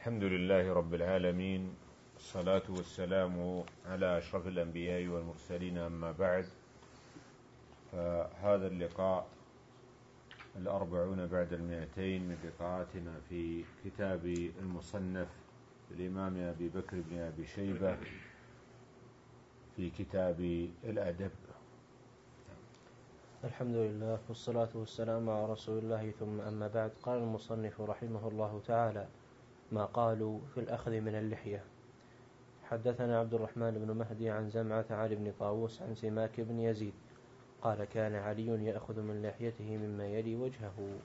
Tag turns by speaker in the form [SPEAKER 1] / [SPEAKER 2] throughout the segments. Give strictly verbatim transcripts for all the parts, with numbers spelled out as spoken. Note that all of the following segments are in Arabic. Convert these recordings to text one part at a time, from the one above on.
[SPEAKER 1] الحمد لله رب العالمين، الصلاة والسلام على أشرف الأنبياء والمرسلين، أما بعد. فهذا اللقاء الأربعون بعد المئتين من لقاءاتنا في كتاب المصنف الإمام أبي بكر بن أبي شيبة في كتاب الأدب.
[SPEAKER 2] الحمد لله والصلاة والسلام على رسول الله، ثم أما بعد. قال المصنف رحمه الله تعالى: ما قالوا في الأخذ من اللحية. حدثنا عبد الرحمن بن مهدي عن زمعة عن ابن طاووس عن سماك بن يزيد قال: كان علي يأخذ من لحيته مما يلي وجهه.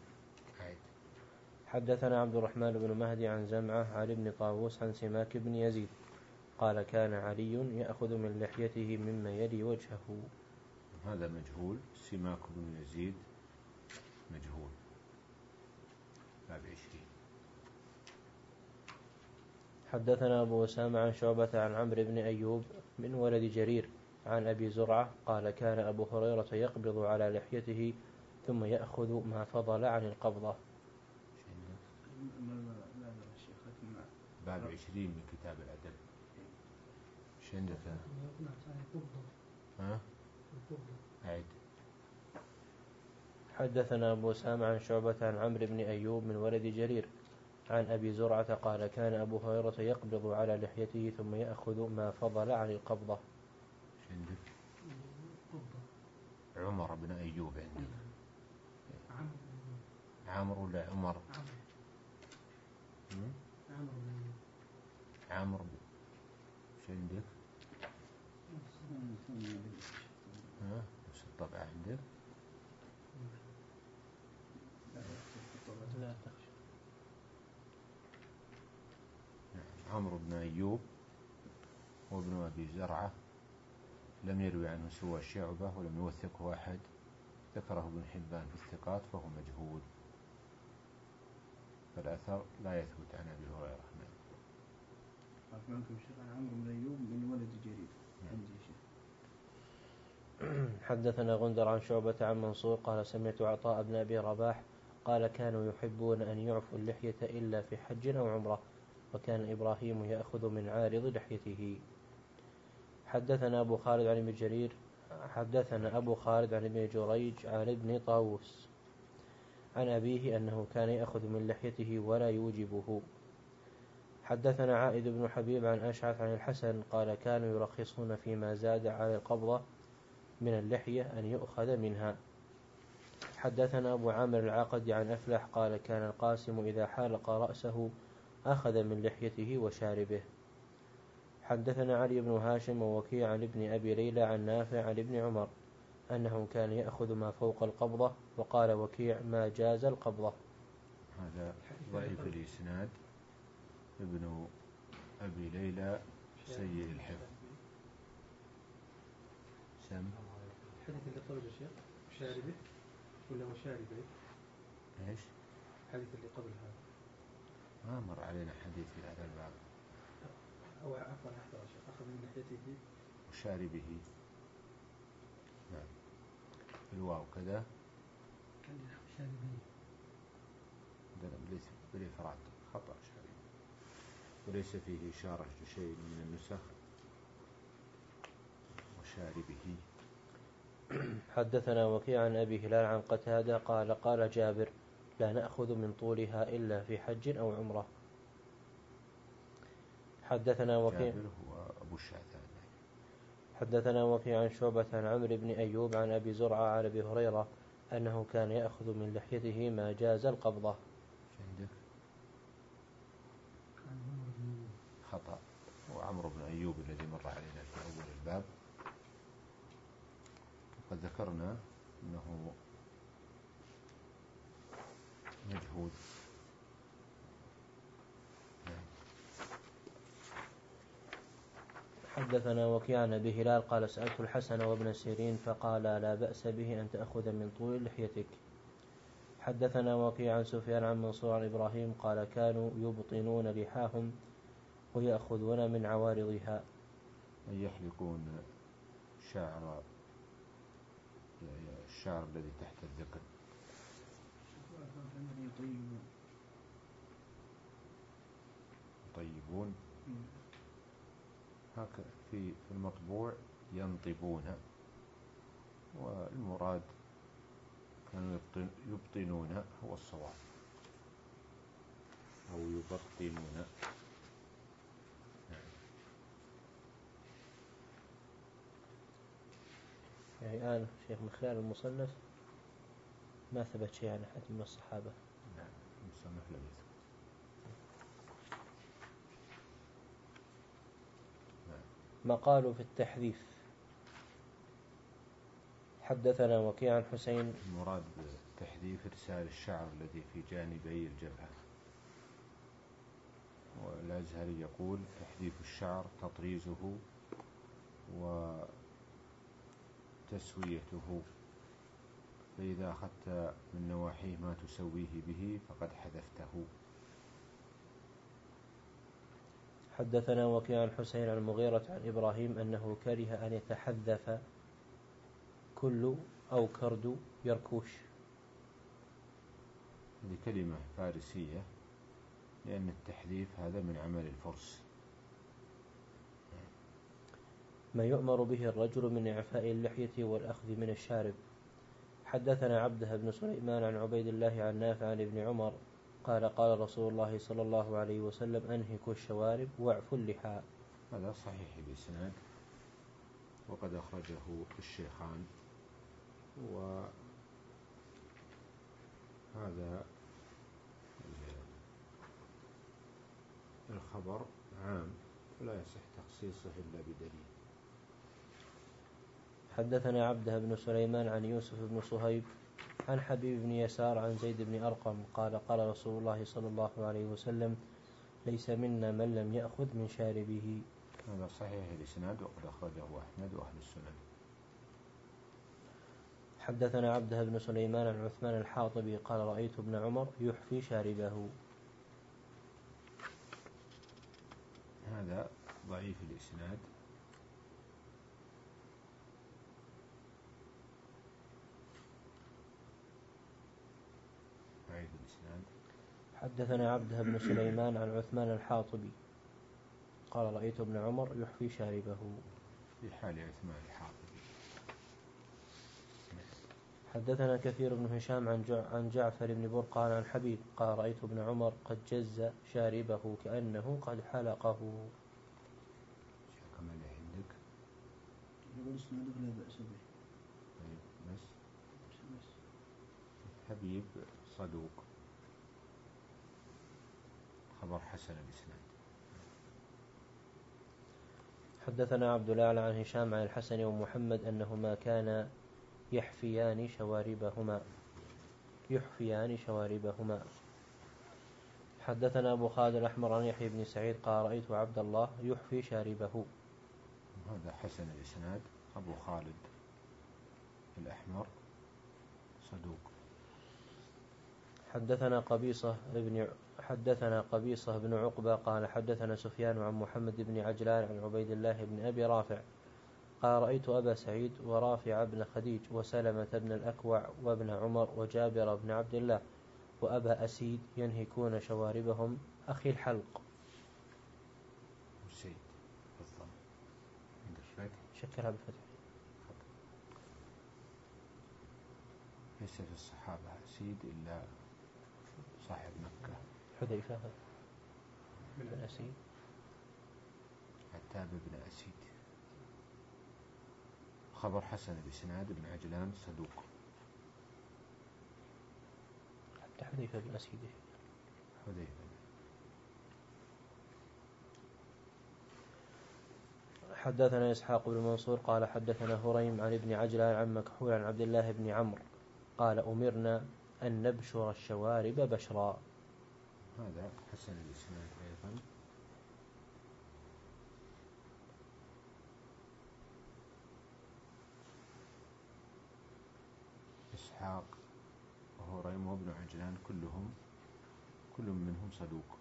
[SPEAKER 2] حدثنا عبد الرحمن بن مهدي عن زمعة عن ابن طاووس عن سماك بن يزيد قال: كان علي يأخذ من لحيته مما يلي وجهه.
[SPEAKER 1] هذا مجهول. سماك بن يزيد مجهول. باب عشرين.
[SPEAKER 2] حدثنا أبو أسامة عن شعبة عن عمرو بن أيوب من ولد جرير عن أبي زرعة قال: كان أبو هريرة يقبض على لحيته ثم يأخذ ما فضل عن القبضة.
[SPEAKER 1] باب عشرين من كتاب الأدب. ايش عندك؟ ها؟ أعد.
[SPEAKER 2] حدثنا أبو أسامة عن شعبة عن عمرو بن أيوب من ولد جرير عن أبي زرعة قال: كان أبو هريرة يقبض على لحيته ثم يأخذ ما فضل عن القبضة.
[SPEAKER 1] ايش عندك؟ عمر بن أيوب عندك. عمرو ولا عمر؟ عمرو. ايش عندك؟ ها؟ نفس الطبعة عندك؟
[SPEAKER 2] لا تخشى.
[SPEAKER 1] عمرو بن أيوب وابن أبي زرعة لم يروي عنه سوى شعبة ولم يوثقه أحد، ذكره ابن حبان في الثقات فهو مجهول، فالأثر لا يثبت عن أبي هريرة.
[SPEAKER 3] عمرو بن أيوب من ولد جرير.
[SPEAKER 2] حدثنا غندر عن شعبة عن منصور قال: سمعت عطاء بن أبي رباح قال: كانوا يحبون أن يعفوا اللحية إلا في حج أو عمرة، وكان إبراهيم يأخذ من عارض لحيته. حدثنا أبو خالد عن ابن جرير حدثنا أبو خالد عن ابن جريج عن ابن طاووس عن أبيه أنه كان يأخذ من لحيته ولا يوجبه. حدثنا عائد بن حبيب عن أشعث عن الحسن قال: كانوا يرخصون فيما زاد على القبضة من اللحية أن يؤخذ منها. حدثنا أبو عامر العقدي عن أفلح قال: كان القاسم إذا حالق رأسه أخذ من لحيته وشاربه. حدثنا علي بن هاشم ووكيع عن ابن أبي ليلى عن نافع عن ابن عمر أنه كان يأخذ ما فوق القبضة، وقال وكيع: ما جاز القبضة.
[SPEAKER 1] هذا ضعيف الإسناد. ابن أبي ليلى سيء الحفظ. سم
[SPEAKER 3] الحديث اللي قبل الشيخ شاربه ولا وشاربه؟
[SPEAKER 1] ايش؟
[SPEAKER 3] الحديث اللي قبل هذا
[SPEAKER 1] ما مر علينا حديث في هذا الباب.
[SPEAKER 3] أو عفوا أحضر الشيخ أخذ من لحيته
[SPEAKER 1] وشاربه. نعم، الواو كذا
[SPEAKER 3] شاربه
[SPEAKER 1] بالإفراد خطأ شاربه، وليس فيه إشارة لشيء من النسخ. وشاربه.
[SPEAKER 2] حدثنا وكيع عن أبي هلال عن قتادة قال: قال جابر: لا نأخذ من طولها إلا في حج أو عمرة. حدثنا وكيع
[SPEAKER 1] جابر هو أبو الشعثان.
[SPEAKER 2] حدثنا وكيع عن شعبة عن عمرو بن أيوب عن أبي زرعة عن أبي هريرة أنه كان يأخذ من لحيته ما جاز القبضة.
[SPEAKER 1] عندك خطأ. وعمرو بن أيوب الذي مر علينا في أول الباب وقد ذكرنا أنه مجهول.
[SPEAKER 2] حدثنا وكيع عن أبي هلال قال: سألت الحسن وابن سيرين فقال: لا بأس به أن تأخذ من طول لحيتك. حدثنا وكيع عن سفيان عن منصور عن إبراهيم قال: كانوا يبطنون لحاهم ويأخذون من عوارضها.
[SPEAKER 1] أن يحلقون شعر الشعر الذي تحت الذقن. ينطبون، هكذا في المطبوع ينطبون، والمراد كانوا يبطنون هو الصواب أو يبطنون.
[SPEAKER 2] يعني الآن شيخ من خلال المصنف ما ثبت شيء عن أحد من الصحابة.
[SPEAKER 1] نعم المصنف لم يثبت. نعم.
[SPEAKER 2] ما قالوا في التحذيف. حدثنا وكيع عن حسين.
[SPEAKER 1] المراد بالتحذيف إرسال الشعر الذي في جانبي الجبهة، والأزهري يقول تحذيف الشعر تطريزه وتسويته، فإذا أخذت من نواحيه ما تسويه به فقد حذفته.
[SPEAKER 2] حدثنا وكيع عن حسين عن المغيرة عن إبراهيم أنه كره أن يتحذف كل أو كرد يركوش.
[SPEAKER 1] هذه كلمة فارسية، لأن التحذيف هذا من عمل الفرس.
[SPEAKER 2] ما يؤمر به الرجل من إعفاء اللحية والأخذ من الشارب. حدثنا عبده بن سليمان عن عبيد الله عن نافع عن ابن عمر قال قال رسول الله صلى الله عليه وسلم أنهكوا الشوارب واعفوا اللحى.
[SPEAKER 1] هذا صحيح الإسناد، وقد أخرجه الشيخان، وهذا الخبر عام ولا يصح تخصيصه إلا بدليل.
[SPEAKER 2] حدثنا عبده بن سليمان عن يوسف بن صهيب عن حبيب بن يسار عن زيد بن أرقم قال قال رسول الله صلى الله عليه وسلم ليس منا من لم يأخذ من شاربه.
[SPEAKER 1] هذا صحيح الإسناد، وقد أخرجه أحمد وأهل السنن.
[SPEAKER 2] حدثنا عبده بن سليمان عن عثمان الحاطبي قال رأيت ابن عمر يحفي شاربه.
[SPEAKER 1] هذا ضعيف الإسناد. ضعيف الإسناد.
[SPEAKER 2] حدثنا عبده بن سليمان عن عثمان الحاطبي قال رأيت ابن عمر يحفي شاربه.
[SPEAKER 1] في حال عثمان الحاطبي.
[SPEAKER 2] حدثنا كثير بن هشام عن عن جعفر بن برقان عن حبيب قال رأيت ابن عمر قد جز شاربه كأنه قد حلقه.
[SPEAKER 1] كما اللي عندك
[SPEAKER 3] يقول اسناده لا بأس به.
[SPEAKER 1] طيب بس
[SPEAKER 3] بس
[SPEAKER 1] حبيب صدوق، خبر حسن الإسناد.
[SPEAKER 2] حدثنا عبد الأعلى عن هشام عن الحسن ومحمد أنهما كانا يحفيان شواربهما يحفيان شواربهما. حدثنا أبو خالد الأحمر عن يحيى بن سعيد قال رأيت عبد الله يحفي شاربه.
[SPEAKER 1] هذا حسن الإسناد. أبو خالد الأحمر صدوق.
[SPEAKER 2] حدثنا قبيصة بن حدثنا قبيصة بن عقبة قال حدثنا سفيان عن محمد بن عجلان عن عبيد الله بن أبي رافع قال رأيت أبا سعيد ورافع بن خديج وسلمة بن الأكوع وابن عمر وجابر بن عبد الله وأبا أسيد ينهكون شواربهم أخي الحلق.
[SPEAKER 1] سيد بالضبط عند الفتح
[SPEAKER 2] شكرها بالفتح.
[SPEAKER 1] ليس في الصحابة أسيد إلا صاحب مكة
[SPEAKER 2] حذيفة بن أسيد.
[SPEAKER 1] عتاب بن أسيد. خبر حسن الإسناد. بن عجلان صدوق.
[SPEAKER 2] حتى حذيفة بن أسيد.
[SPEAKER 1] حذيفة.
[SPEAKER 2] حدثنا إسحاق بن منصور قال حدثنا هريم عن ابن عجلان عن مكحول عن عبد الله بن عمرو قال أمرنا أن نبشر الشوارب بشرا.
[SPEAKER 1] هذا حسن الإسناد أيضا. إسحاق وهريم وابن عجلان كلهم كل منهم صدوق.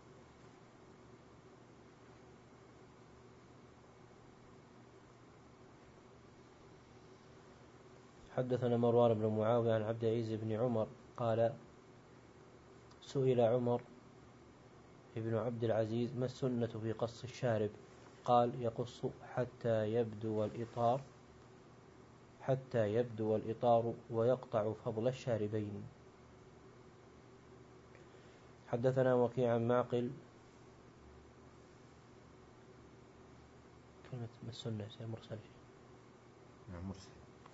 [SPEAKER 2] حدثنا مروان بن معاوية عن عبد العزيز بن عمر قال سئل عمر ابن عبد العزيز: ما السنة في قص الشارب؟ قال: يقص حتى يبدو الإطار حتى يبدو الإطار ويقطع فضل الشاربين. حدثنا وكيع عن معقل. كلمة ما السنة شيء مرسل.
[SPEAKER 1] نعم مرسل.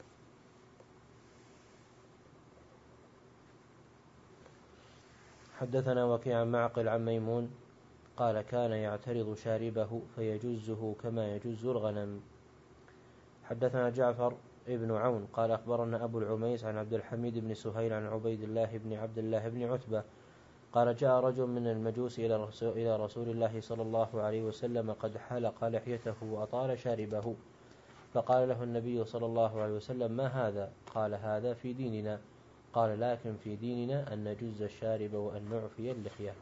[SPEAKER 2] حدثنا وكيع عن معقل عن ميمون قال: كان يعترض شاربه فيجزه كما يجز الغنم. حدثنا جعفر ابن عون قال: أخبرنا أبو العميس عن عبد الحميد بن سهيل عن عبيد الله بن عبد الله بن عتبة قال: جاء رجل من المجوس إلى رسول الله صلى الله عليه وسلم قد حلق لحيته وأطال شاربه، فقال له النبي صلى الله عليه وسلم: ما هذا؟ قال: هذا في ديننا. قال: لكن في ديننا أن نجز الشارب وأن نعفي اللحية.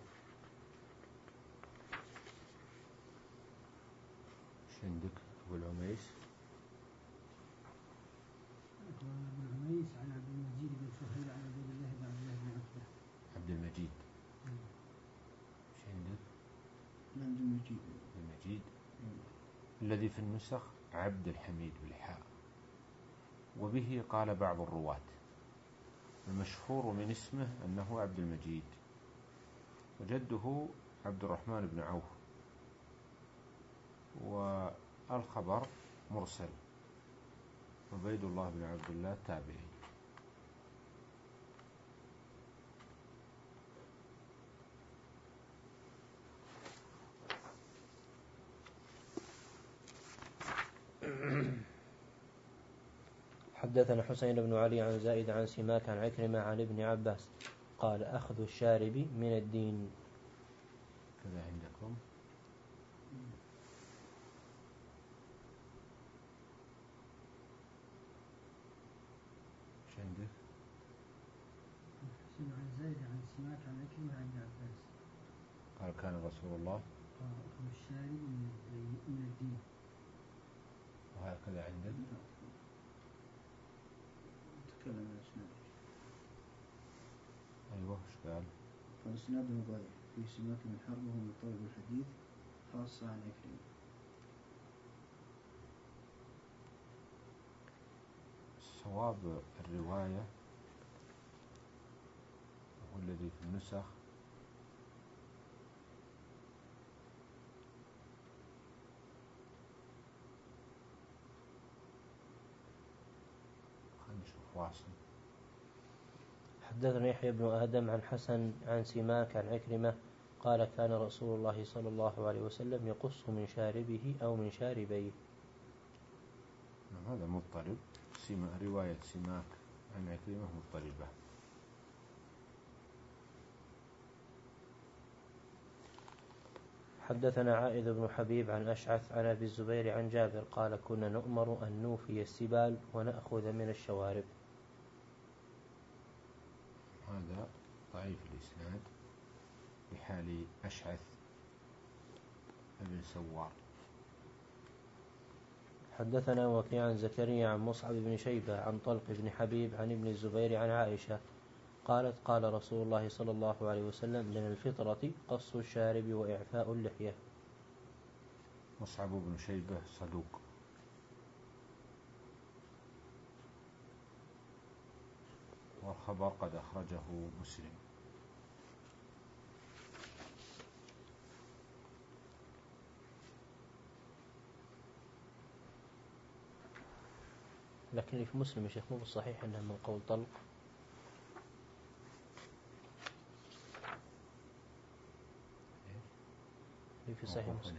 [SPEAKER 1] ايش عندك أبو العميس؟
[SPEAKER 4] أبو العميس عن عبد المجيد بن سهيل عن عبيد الله بن عبد الله بن عتبة.
[SPEAKER 1] عبد المجيد. ايش عندك؟
[SPEAKER 4] عبد المجيد.
[SPEAKER 1] عبد المجيد. الذي في النسخ عبد الحميد بالحاء، وبه قال بعض الرواة. المشهور من اسمه أنه عبد المجيد، وجده عبد الرحمن بن عوف، والخبر مرسل. عبيد الله بن عبد الله التابعي.
[SPEAKER 2] حدثنا حسين بن علي عن زائد عن سماك عن عكرمة عن ابن عباس قال: أخذ الشارب من الدين.
[SPEAKER 1] كذا عندكم؟ ايش عندك؟
[SPEAKER 4] حسين عن زائد عن سماك عن عكرمة عن ابن عباس
[SPEAKER 1] قال: كان رسول الله
[SPEAKER 4] أخذ الشارب من الدين.
[SPEAKER 1] وهكذا عندك؟
[SPEAKER 4] تكلم عن الإسناد.
[SPEAKER 1] أيوه ايش قال؟
[SPEAKER 4] فالإسناده ضعيف في سماك من حرب وهو من طالب الحديث خاصة عن عكرمة.
[SPEAKER 1] صواب الرواية هو الذي في النسخ خلينا نشوف واصل.
[SPEAKER 2] حدثنا يحيى بن آدم عن حسن عن سماك عن عكرمة قال: كان رسول الله صلى الله عليه وسلم يقص من شاربه أو من شاربيه.
[SPEAKER 1] هذا مضطرب. سما رواية سماك عن عكرمة مضطربة.
[SPEAKER 2] حدثنا عائذ بن حبيب عن أشعث عن أبي الزبير عن جابر قال: كنا نؤمر أن نوفي السبال ونأخذ من الشوارب.
[SPEAKER 1] هذا ضعيف الإسناد بحال أشعث بن سوار.
[SPEAKER 2] حدثنا وكيع عن زكريا عن مصعب بن شيبة عن طلق بن حبيب عن ابن الزبير عن عائشة قالت: قال رسول الله صلى الله عليه وسلم: من الفطرة قص الشارب وإعفاء اللحية.
[SPEAKER 1] مصعب بن شيبة صدوق. والخبر قد أخرجه مسلم.
[SPEAKER 2] لكن اللي في مسلم يا شيخ مو بالصحيح أنه من قول طلق. اللي في صحيح مسلم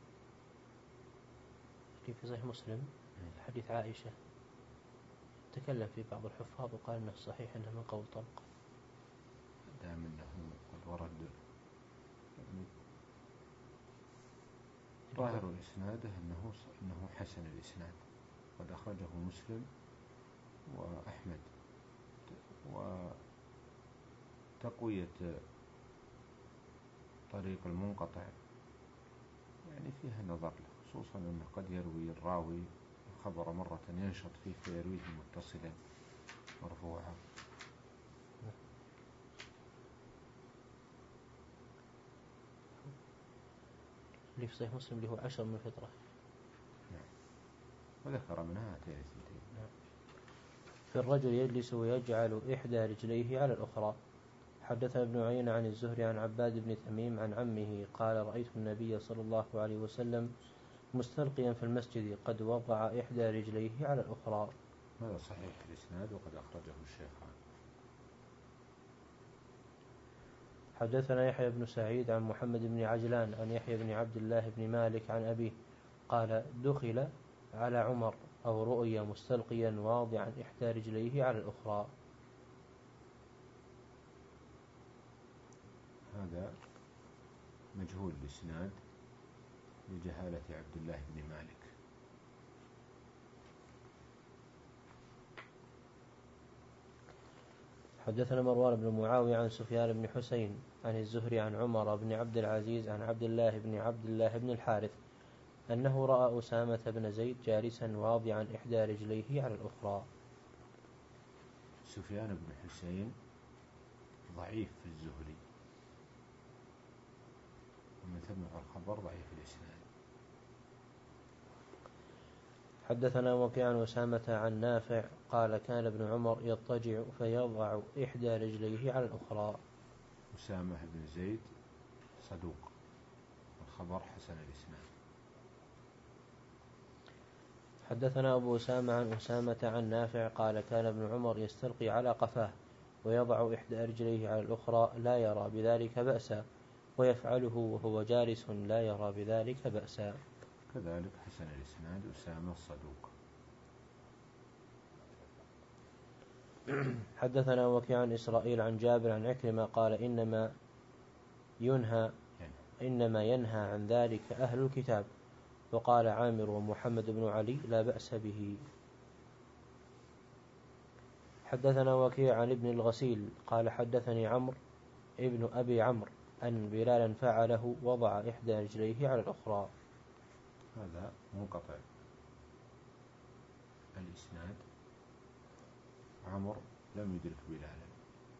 [SPEAKER 2] اللي في صحيح مسلم حديث عائشة تكلم في بعض الحفاظ وقال أنه صحيح أنه من قول طلق.
[SPEAKER 1] دام أنه قد ورد ظاهر إسناده أنه أنه حسن الإسناد، قد أخرجه مسلم وأحمد. وتقوية طريق المنقطع يعني فيها نظر له، خصوصا أنه قد يروي الراوي الخبر مرة ينشط فيه فيرويه متصلا مرفوعا.
[SPEAKER 2] اللي في صحيح مسلم اللي هو عشر من الفطرة.
[SPEAKER 1] نعم. وذكر منها هاتين الثنتين.
[SPEAKER 2] نعم. في الرجل يجلس ويجعل إحدى رجليه على الأخرى. حدثنا ابن عيينة عن الزهري عن عباد بن تميم عن عمه قال رأيت النبي صلى الله عليه وسلم مستلقيا في المسجد قد وضع إحدى رجليه على الأخرى.
[SPEAKER 1] هذا صحيح الإسناد وقد أخرجه الشيخان.
[SPEAKER 2] حدثنا يحيى بن سعيد عن محمد بن عجلان عن يحيى بن عبد الله بن مالك عن أبيه قال دخل على عمر أو رؤيا مستلقيا واضعا إحدى رجليه على الأخرى.
[SPEAKER 1] هذا مجهول الإسناد لجهالة عبد الله بن مالك.
[SPEAKER 2] حدثنا مروان بن معاوية عن سفيان بن حسين عن الزهري عن عمر بن عبد العزيز عن عبد الله بن عبد الله بن الحارث أنه رأى أسامة بن زيد جالسا واضعا إحدى رجليه على الأخرى.
[SPEAKER 1] سفيان بن حسين ضعيف في الزهري، ومن ثم الخبر ضعيف الإسناد.
[SPEAKER 2] حدثنا وكيع عن أسامة عن نافع قال كان ابن عمر يضطجع فيضع إحدى رجليه على الأخرى.
[SPEAKER 1] أسامة بن زيد صدوق، الخبر حسن الإسناد.
[SPEAKER 2] حدثنا أبو أسامة عن أسامة عن نافع قال كان ابن عمر يستلقي على قفاه ويضع إحدى رجليه على الأخرى لا يرى بذلك بأسا، ويفعله وهو جالس لا يرى بذلك بأسا.
[SPEAKER 1] كذلك حسن الإسناد أسامة الصدوق.
[SPEAKER 2] حدثنا وكيع عن إسرائيل عن جابر عن عكرمة قال إنما ينهى إنما ينهى عن ذلك أهل الكتاب. وقال عامر ومحمد بن علي لا بأس به. حدثنا وكيع عن ابن الغسيل قال حدثني عمرو ابن أبي عمرو أن بلالا فعله وضع إحدى رجليه على الأخرى.
[SPEAKER 1] هذا منقطع الإسناد، عمرو لم يدرك بلالا.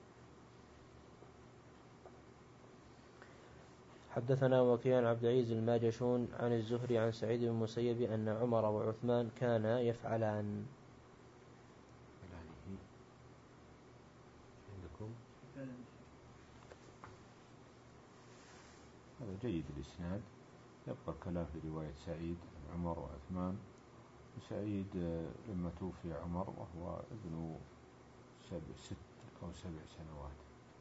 [SPEAKER 2] حدثنا وكيع عن عبد العزيز الماجشون عن الزهري عن سعيد بن المسيب أن عمر وعثمان كانا يفعلان.
[SPEAKER 1] عندكم هذا جيد الإسناد. يبقى الكلام في رواية سعيد عمر وعثمان. وسعيد لما توفي عمر وهو ابن سبع ست أو سبع سنوات.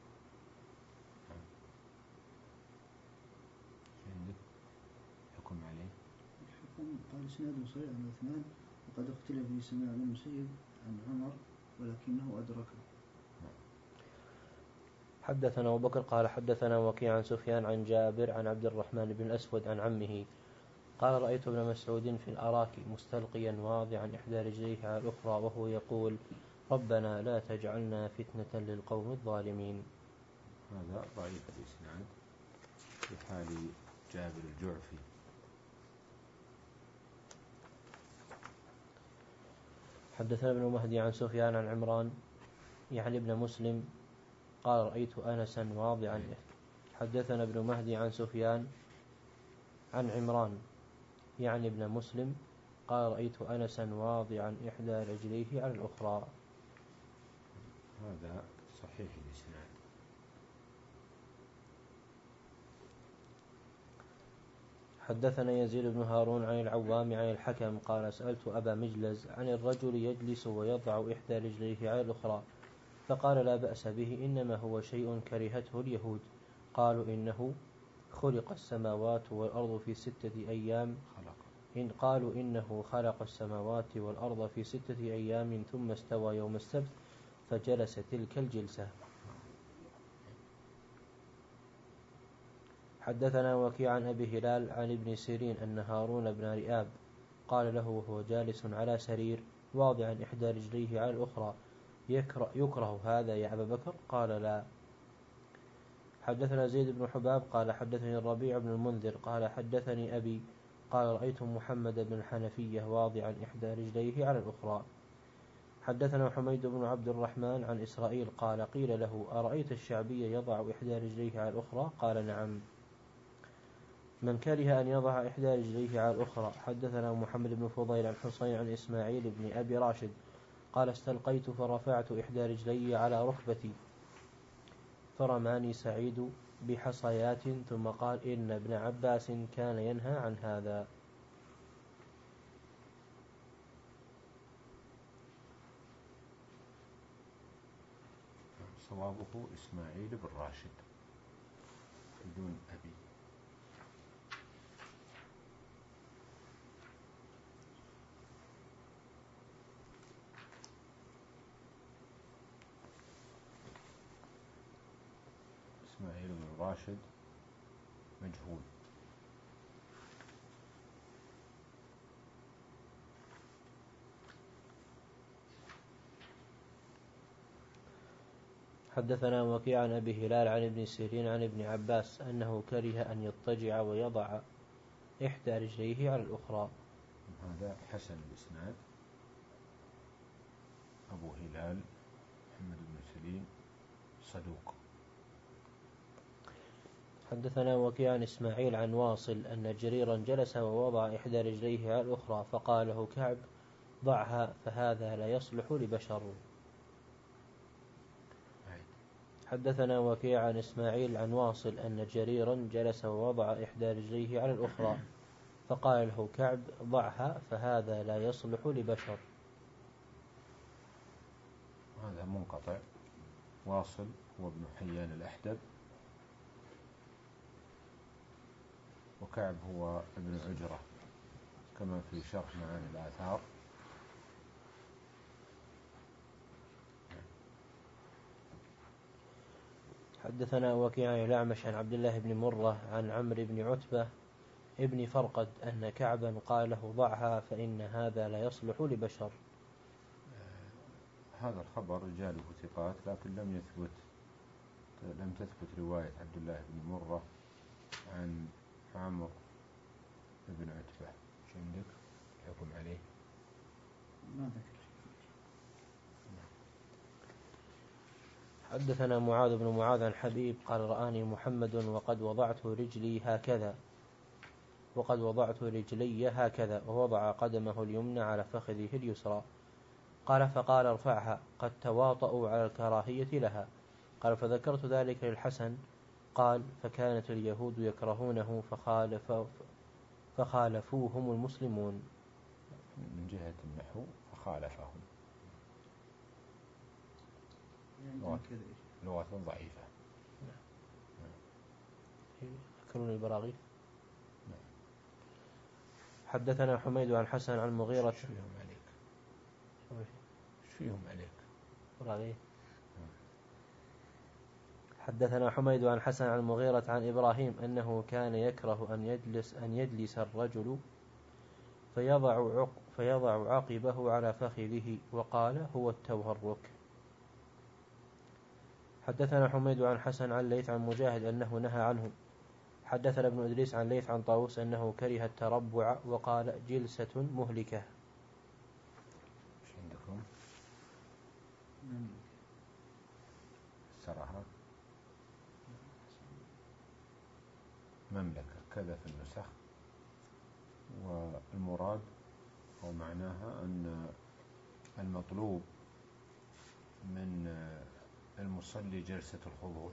[SPEAKER 1] عندك حكم عليه؟
[SPEAKER 4] الحكم قال إسناد صحيح عن عثمان وقد اختلف في سماع بن المسيب عن عمر ولكنه أدركه.
[SPEAKER 2] حدثنا أبو بكر قال حدثنا وكيع عن سفيان عن جابر عن عبد الرحمن بن الأسود عن عمه قال رأيت ابن مسعود في الأراك مستلقيا واضعا إحدى رجليه على الأخرى وهو يقول ربنا لا تجعلنا فتنة للقوم الظالمين.
[SPEAKER 1] هذا ضعيف الإسناد في حال جابر الجعفي.
[SPEAKER 2] حدثنا ابن مهدي عن سفيان عن عمران يعني ابن مسلم قال رأيت أنسا واضعا. حدثنا ابن مهدي عن سفيان عن عمران يعني ابن مسلم قال رأيت أنسا واضعا إحدى رجليه على الأخرى.
[SPEAKER 1] هذا صحيح الإسناد.
[SPEAKER 2] حدثنا يزيد بن هارون عن العوام عن الحكم قال سألت أبا مجلز عن الرجل يجلس ويضع إحدى رجليه على الأخرى فقال لا بأس به إنما هو شيء كرهته اليهود. قالوا إنه خلق السماوات والأرض في ستة أيام
[SPEAKER 1] خلق.
[SPEAKER 2] إن قالوا إنه خلق السماوات والأرض في ستة أيام ثم استوى يوم السبت فجلس تلك الجلسة. حدثنا وكيع عن أبي هلال عن ابن سيرين أن هارون بن رئاب قال له وهو جالس على سرير واضعا إحدى رجليه على الأخرى يكره, يكره هذا يا أبا بكر؟ قال لا. حدثنا زيد بن حباب قال حدثني الربيع بن المنذر قال حدثني أبي قال رأيت محمد بن الحنفية واضعا إحدى رجليه على الأخرى. حدثنا حميد بن عبد الرحمن عن إسرائيل قال قيل له أرأيت الشعبي يضع إحدى رجليه على الأخرى؟ قال نعم. من كره أن يضع إحدى رجليه على الأخرى. حدثنا محمد بن فضيل عن حسين عن إسماعيل بن أبي راشد قال استلقيت فرفعت إحدى رجلي على ركبتي فرماني سعيد بحصيات ثم قال إن ابن عباس كان ينهى عن هذا.
[SPEAKER 1] صوابه إسماعيل بن راشد بدون أبي. إسماعيل بن راشد مجهول.
[SPEAKER 2] حدثنا وكيع عن أبي هلال عن ابن سيرين عن ابن عباس أنه كره أن يضطجع ويضع إحدى رجليه على الأخرى.
[SPEAKER 1] هذا حسن الإسناد. أبو هلال محمد بن سليم صدوق.
[SPEAKER 2] حدثنا وكيع عن إسماعيل عن واصل أن جريرا جلس ووضع إحدى رجليه على الأخرى فقال له كعب ضعها فهذا لا يصلح لبشر. حدثنا وكيع عن إسماعيل عن واصل أن جريرا جلس ووضع إحدى رجليه على الأخرى فقال له كعب ضعها فهذا لا يصلح لبشر.
[SPEAKER 1] هذا منقطع. واصل هو ابن حيان الأحدب، وكعب هو ابن عجرة كما في شرح معاني الآثار.
[SPEAKER 2] حدثنا وكيع عن الأعمش عن عبد الله بن مرة عن عمرو بن عتبة ابن فرقد أن كعبا قال له ضعها فإن هذا لا يصلح لبشر.
[SPEAKER 1] هذا الخبر رجاله ثقات، لكن لم يثبت لم تثبت رواية عبد الله بن مرة عن عمرو بن عتبة. شو عندك الحكم عليه؟
[SPEAKER 4] ما ذكر.
[SPEAKER 2] حدثنا معاذ بن معاذ عن حبيب قال رآني محمد وقد وضعت رجلي هكذا وقد وضعت رجلي هكذا ووضع قدمه اليمنى على فخذه اليسرى. قال فقال ارفعها قد تواطؤوا على الكراهية لها. قال فذكرت ذلك للحسن قال فكانت اليهود يكرهونه فخالف فخالفوهم المسلمون.
[SPEAKER 1] من جهة النحو فخالفهم. لغة ضعيفة.
[SPEAKER 2] ذكرون البراغيث. حدثنا حميد عن حسن عن مغيرة.
[SPEAKER 1] شو يهم عليك؟ شو يهم عليك؟
[SPEAKER 2] براغيث. حدثنا حميد عن حسن عن مغيرة عن إبراهيم أنه كان يكره أن يجلس أن يجلس الرجل فيضع عق فيضع عقبه على فخذه وقال هو التورك. حدثنا حميد عن حسن عن ليث عن مجاهد أنه نهى عنه. حدثنا ابن إدريس عن ليث عن طاووس أنه كره التربع وقال جلسة مهلكة.
[SPEAKER 1] ايش عندكم؟ سرها مملكة كذا في النسخ، والمراد أو معناها أن المطلوب من المصلي جلسة الخضوع.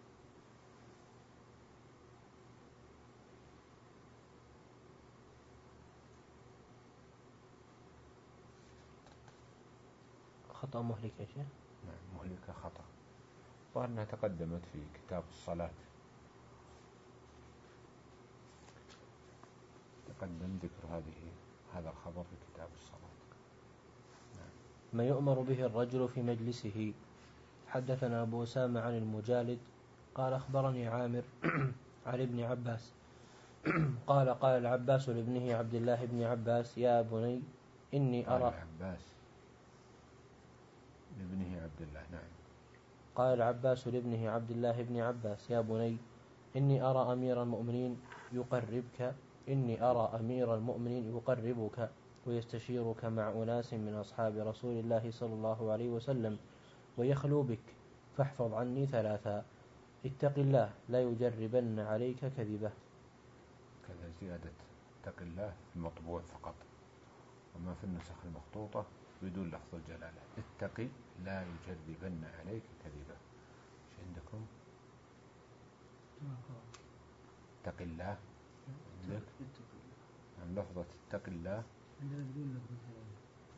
[SPEAKER 2] خطأ مهلكة يا شيخ.
[SPEAKER 1] نعم مهلكة خطأ، وأنها تقدمت في كتاب الصلاة، تقدم ذكر هذه هذا الخبر في كتاب الصلاة. نعم.
[SPEAKER 2] ما يؤمر به الرجل في مجلسه. حدثنا أبو أسامة عن المجالد قال أخبرني عامر عن ابن عباس قال قال العباس لابنه عبد الله بن عباس يا بني إني أرى
[SPEAKER 1] العباس لابنه عبد الله. نعم.
[SPEAKER 2] قال العباس لابنه عبد الله بن عباس يا بني إني أرى أمير المؤمنين يقربك إني أرى أمير المؤمنين يقربك ويستشيرك مع أناس من أصحاب رسول الله صلى الله عليه وسلم ويخلو بك فاحفظ عني ثلاثا اتق الله لا يجربن عليك كذبه.
[SPEAKER 1] هكذا زيادة اتق الله في المطبوع فقط، وما في النسخ المخطوطة بدون لفظ الجلالة. اتقي لا يجربن عليك كذبة. ايش عندكم؟ اتق الله عندك؟ عن لفظة اتق الله
[SPEAKER 3] عندنا بدون لفظ الجلالة.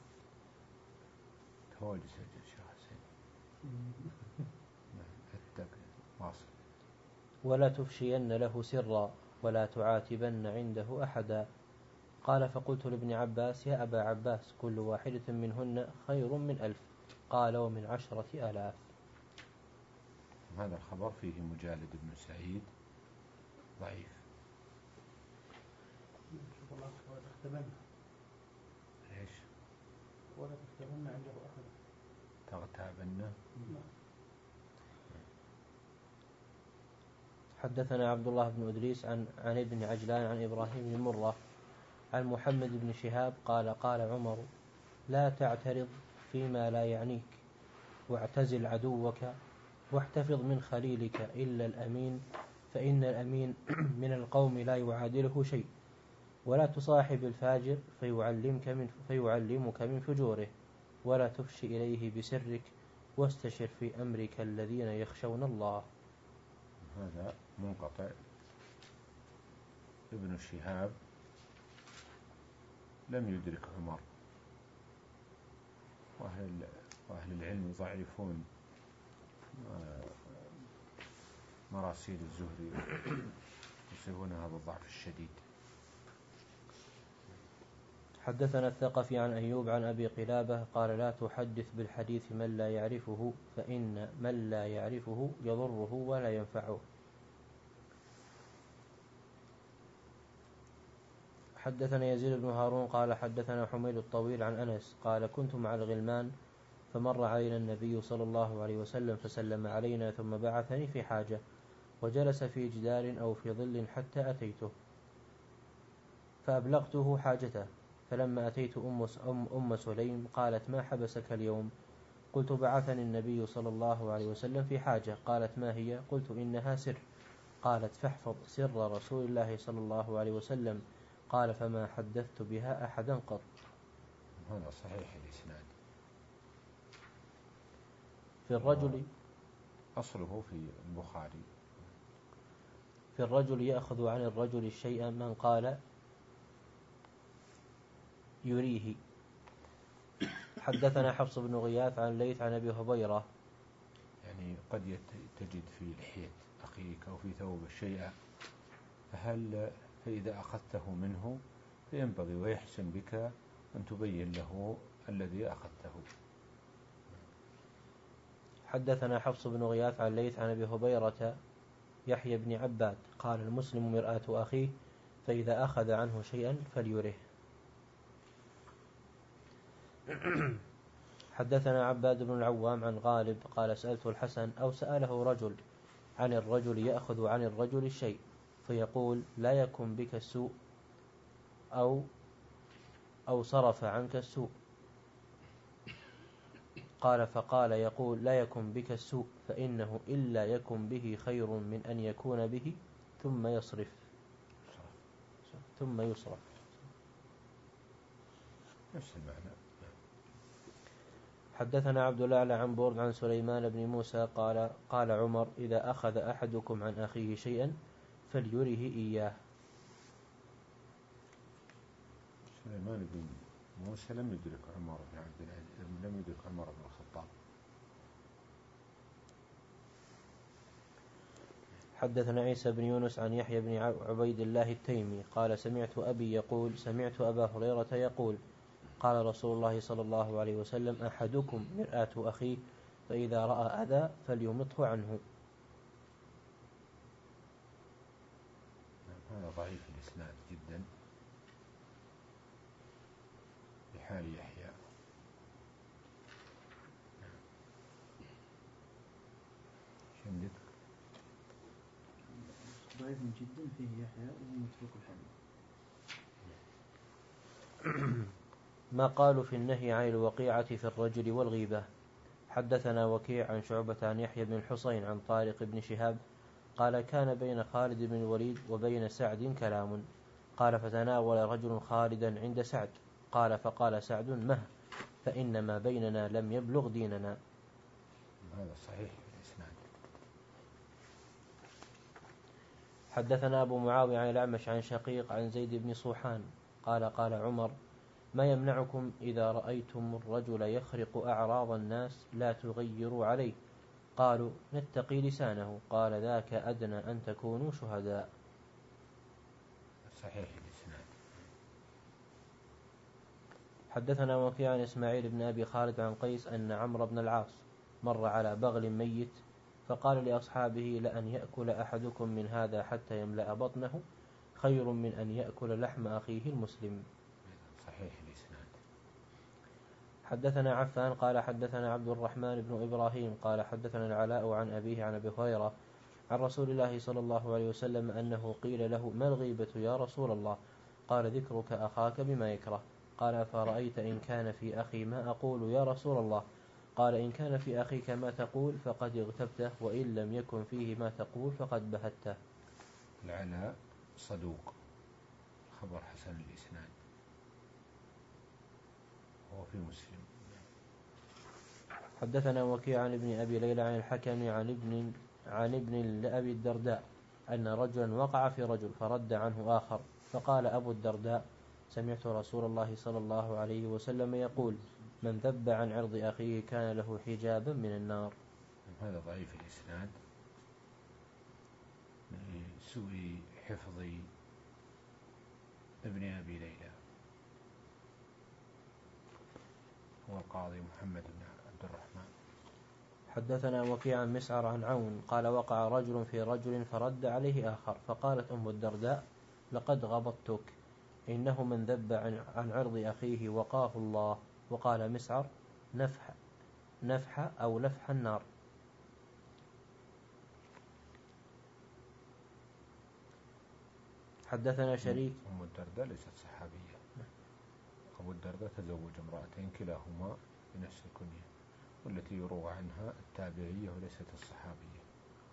[SPEAKER 1] هو اللي سجل شيخ حسين. اتق واصل.
[SPEAKER 2] ولا تفشين له سرا ولا تعاتبن عنده أحدا. قال فقلت لابن عباس يا أبا عباس كل واحدة منهن خير من ألف. قال ومن عشرة آلاف.
[SPEAKER 1] هذا الخبر فيه مجالد بن سعيد ضعيف.
[SPEAKER 3] شوف الله ولا تختبن.
[SPEAKER 1] ايش؟
[SPEAKER 3] ولا تختبن عنده أحد.
[SPEAKER 1] تغتابن.
[SPEAKER 2] حدثنا عبد الله بن إدريس عن عن ابن عجلان عن إبراهيم بن مرة عن محمد بن شهاب قال قال عمر لا تعترض فيما لا يعنيك واعتزل عدوك واحتفظ من خليلك إلا الأمين فإن الأمين من القوم لا يعادله شيء. ولا تصاحب الفاجر فيعلمك من, فيعلمك من فجوره. ولا تفشي إليه بسرك واستشر في أمرك الذين يخشون الله.
[SPEAKER 1] هذا منقطع. ابن شهاب لم يدرك عمر، وأهل, وأهل العلم يضعفون مراسيل الزهري يصيبونها بالضعف الشديد.
[SPEAKER 2] حدثنا الثقفي عن أيوب عن أبي قلابة قال لا تحدث بالحديث من لا يعرفه فإن من لا يعرفه يضره ولا ينفعه. حدثنا يزيد بن هارون قال حدثنا حميد الطويل عن أنس قال كنت مع الغلمان فمر علينا النبي صلى الله عليه وسلم فسلم علينا ثم بعثني في حاجة وجلس في جدار أو في ظل حتى أتيته فأبلغته حاجته. فلما أتيت أم, أم, أم سليم قالت ما حبسك اليوم؟ قلت بعثني النبي صلى الله عليه وسلم في حاجة. قالت ما هي؟ قلت إنها سر. قالت فاحفظ سر رسول الله صلى الله عليه وسلم. قال فما حدثت بها أحدا قط.
[SPEAKER 1] هذا صحيح الإسناد.
[SPEAKER 2] في الرجل
[SPEAKER 1] أصله في البخاري.
[SPEAKER 2] في الرجل يأخذ عن الرجل الشيء من قال يريه. حدثنا حفص بن غياث عن ليث عن أبي هبيرة.
[SPEAKER 1] يعني قد تجد في لحية أخيك أو في ثوب شيئا، فهل فإذا أخذته منه فينبغي ويحسن بك أن تبين له الذي أخذته.
[SPEAKER 2] حدثنا حفص بن غياث عن ليث عن أبي هبيرة يحيى بن عباد قال المسلم مرآة أخيه فإذا أخذ عنه شيئا فليره. حدثنا عباد بن العوام عن غالب قال سألت الحسن أو سأله رجل عن الرجل يأخذ عن الرجل الشيء فيقول لا يكن بك السوء أو أو صرف عنك السوء. قال فقال يقول لا يكن بك السوء فإنه إلا يكن به خير من أن يكون به ثم يصرف ثم يصرف.
[SPEAKER 1] نفس المعنى.
[SPEAKER 2] حدثنا عبد الأعلى عن برد عن سليمان بن موسى قال قال عمر إذا أخذ أحدكم عن أخيه شيئا فليره إياه.
[SPEAKER 1] سليمان بن موسى لم يدرك عمر بن عبد العزيز، لم يدرك عمر بن الخطاب.
[SPEAKER 2] حدثنا عيسى بن يونس عن يحيى بن عبيد الله التيمي قال سمعت أبي يقول سمعت أبا هريرة يقول قال رسول الله صلى الله عليه وسلم أحدكم مرآة أخيه فإذا رأى أذى فليمطه عنه.
[SPEAKER 1] هذا ضعيف الإسناد جدا بحال يحيى. عندك
[SPEAKER 4] ضعيف جدا فيه يحيى ومتروك الحديث.
[SPEAKER 2] ما قالوا في النهي عن الوقيعة في الرجل والغيبة. حدثنا وكيع عن شعبة عن يحيى بن الحصين عن طارق بن شهاب قال كان بين خالد بن الوليد وبين سعد كلام قال فتناول رجل خالدا عند سعد قال فقال سعد مه فإن ما بيننا لم يبلغ ديننا.
[SPEAKER 1] هذا صحيح الإسناد.
[SPEAKER 2] حدثنا أبو معاوية عن الأعمش عن شقيق عن زيد بن صوحان قال قال عمر ما يمنعكم إذا رأيتم الرجل يخرق أعراض الناس لا تغيروا عليه؟ قالوا نتقي لسانه. قال ذاك أدنى أن تكونوا شهداء.
[SPEAKER 1] صحيح الإسناد.
[SPEAKER 2] حدثنا وكيع عن إسماعيل بن أبي خالد عن قيس أن عمرو بن العاص مر على بغل ميت فقال لأصحابه لأن يأكل أحدكم من هذا حتى يملأ بطنه خير من أن يأكل لحم أخيه المسلم.
[SPEAKER 1] صحيح الإسناد.
[SPEAKER 2] حدثنا عفان قال حدثنا عبد الرحمن بن إبراهيم قال حدثنا العلاء عن أبيه عن أبي هريرة عن رسول الله صلى الله عليه وسلم أنه قيل له ما الغيبة يا رسول الله؟ قال ذكرك أخاك بما يكره. قال فرأيت إن كان في أخي ما أقول يا رسول الله؟ قال إن كان في أخيك ما تقول فقد اغتبته وإن لم يكن فيه ما تقول فقد بهته.
[SPEAKER 1] العلاء صدوق خبر حسن الإسناد هو في مسلم.
[SPEAKER 2] حدثنا وكيع عن ابن أبي ليلى عن الحكم عن ابن عن ابن لأبي الدرداء أن رجلا وقع في رجل فرد عنه آخر فقال أبو الدرداء سمعت رسول الله صلى الله عليه وسلم يقول من ذب عن عرض أخيه كان له حجابا من النار.
[SPEAKER 1] هذا ضعيف الإسناد لسوء حفظ ابن أبي ليلى هو القاضي محمد بن عبد الرحمن.
[SPEAKER 2] حدثنا وكيع عن مسعر عن عون قال وقع رجل في رجل فرد عليه آخر فقالت أم الدرداء لقد غبطتك إنه من ذب عن عرض أخيه وقاه الله. وقال مسعر نفح نفح أو لفح النار. حدثنا شريك.
[SPEAKER 1] أم الدرداء ليست صحابية. أبو الدرداء تزوج امرأتين كلاهما بنفس الكنية والتي يروى عنها التابعية وليست الصحابية.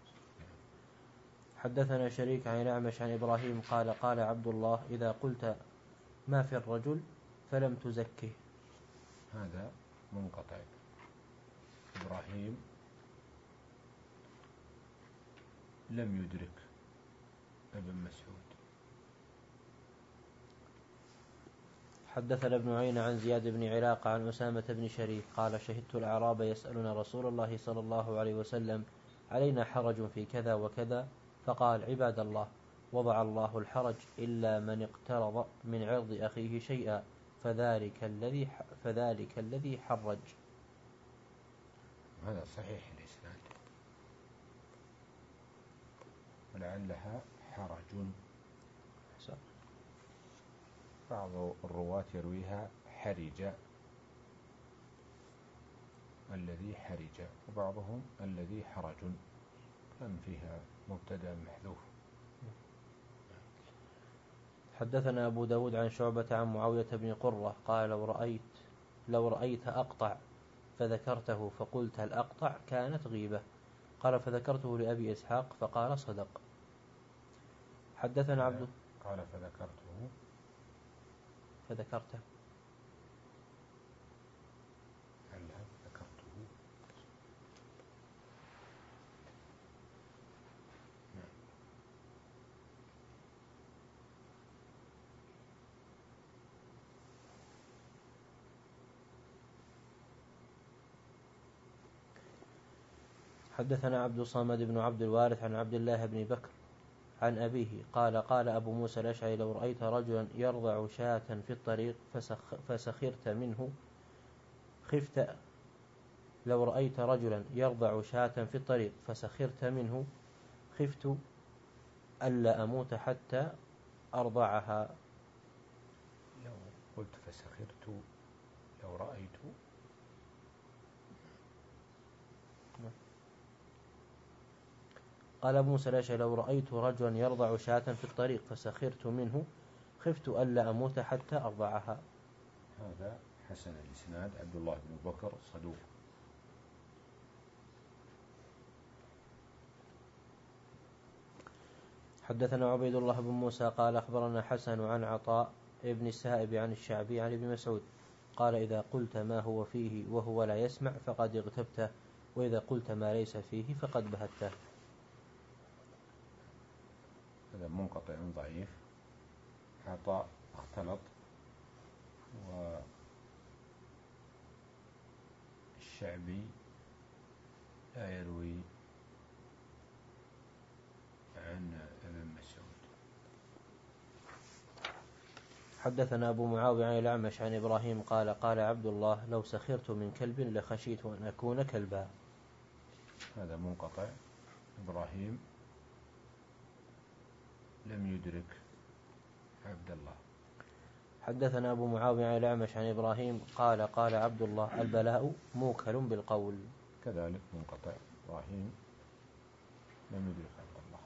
[SPEAKER 2] حدثنا شريك عن الأعمش عن إبراهيم قال قال عبد الله إذا قلت ما في الرجل فلم تزكه.
[SPEAKER 1] هذا منقطع. إبراهيم لم يدرك ابن مسعود.
[SPEAKER 2] حدثنا ابن عين عن زياد بن علاقة عن أسامة بن شريك قال شهدت الأعراب يسألون رسول الله صلى الله عليه وسلم علينا حرج في كذا وكذا فقال عباد الله وضع الله الحرج إلا من اقترض من عرض أخيه شيئا فذلك الذي فذلك الذي حرج.
[SPEAKER 1] هذا صحيح الإسناد ولعلها حرج. بعض الرواة يرويها حرج الذي حرج وبعضهم الذي حرج كان فيها مبتدأ محذوف.
[SPEAKER 2] حدثنا أبو داود عن شعبة عن معاوية بن قرة قال لو رأيت لو رأيت أقطع فذكرته فقلت الأقطع كانت غيبة. قال فذكرته لأبي إسحاق فقال صدق. حدثنا عبد
[SPEAKER 1] قال فذكرته
[SPEAKER 2] فذكرته
[SPEAKER 1] هلا ذكرته. نعم.
[SPEAKER 2] حدثنا عبد الصمد بن عبد الوارث عن عبد الله بن بكر عن أبيه قال قال أبو موسى الأشعري لو رأيت رجلا يرضع شاة في الطريق فسخ فسخرت منه خفت لو رأيت رجلا يرضع شاة في الطريق فسخرت منه خفت ألا أموت حتى أرضعها.
[SPEAKER 1] لو قلت فسخرت لو رأيت
[SPEAKER 2] قال أبو موسى الأشعري لو رأيت رجلا يرضع شاة في الطريق فسخرت منه خفت ألا أموت حتى أرضعها.
[SPEAKER 1] هذا حسن الإسناد. عبد الله بن بكر صدوق.
[SPEAKER 2] حدثنا عبيد الله بن موسى قال أخبرنا حسن عن عطاء ابن السائب عن الشعبي عن ابن مسعود قال إذا قلت ما هو فيه وهو لا يسمع فقد اغتبته، وإذا قلت ما ليس فيه فقد بهته.
[SPEAKER 1] هذا منقطع ضعيف. عطاء اختلط، والشعبي لا يروي عن ابن مسعود.
[SPEAKER 2] حدثنا أبو معاوية عن الأعمش عن إبراهيم قال قال عبد الله لو سخرت من كلب لخشيت أن أكون كلبا.
[SPEAKER 1] هذا منقطع. إبراهيم لم يدرك عبد الله.
[SPEAKER 2] حدثنا أبو معاوية عن الأعمش عن إبراهيم قال قال عبد الله البلاء موكل بالقول.
[SPEAKER 1] كذلك منقطع. إبراهيم لم يدرك عبد الله.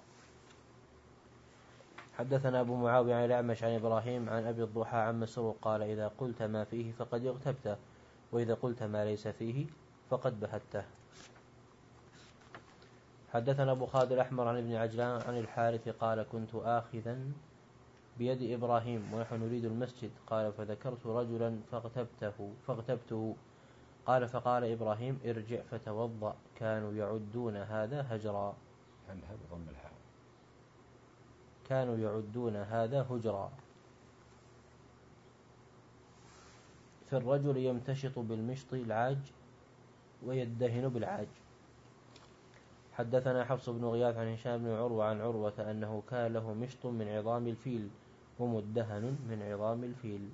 [SPEAKER 2] حدثنا أبو معاوية عن الأعمش عن إبراهيم عن أبي الضحى عن مسروق قال إذا قلت ما فيه فقد اغتبته، وإذا قلت ما ليس فيه فقد بهته. حدثنا أبو خالد الأحمر عن ابن عجلان عن الحارث قال كنت آخذا بيد إبراهيم ونحن نريد المسجد، قال فذكرت رجلا فاغتبته فاغتبته قال فقال إبراهيم ارجع فتوضأ، كانوا يعدون هذا هجرا.
[SPEAKER 1] هل هذا ضم الحال؟
[SPEAKER 2] كانوا يعدون هذا هجرا. في الرجل يمتشط بالمشط العاج ويدهن بالعاج. حدثنا حفص بن غياث عن هشام بن عروة عن عروة أنه كان له مشط من عظام الفيل ومدهن من عظام الفيل.